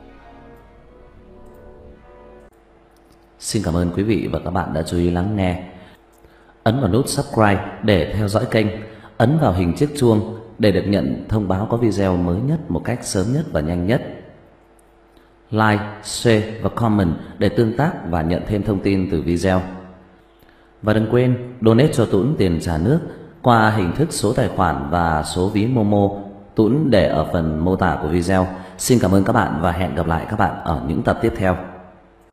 Xin cảm ơn quý vị và các bạn đã chú ý lắng nghe. Ấn vào nút subscribe để theo dõi kênh, ấn vào hình chiếc chuông để được nhận thông báo có video mới nhất một cách sớm nhất và nhanh nhất. Like, share và comment để tương tác và nhận thêm thông tin từ video. Và đừng quên donate cho Tuấn tiền trà nước qua hình thức số tài khoản và số ví Momo, Tuấn để ở phần mô tả của video. Xin cảm ơn các bạn và hẹn gặp lại các bạn ở những tập tiếp theo.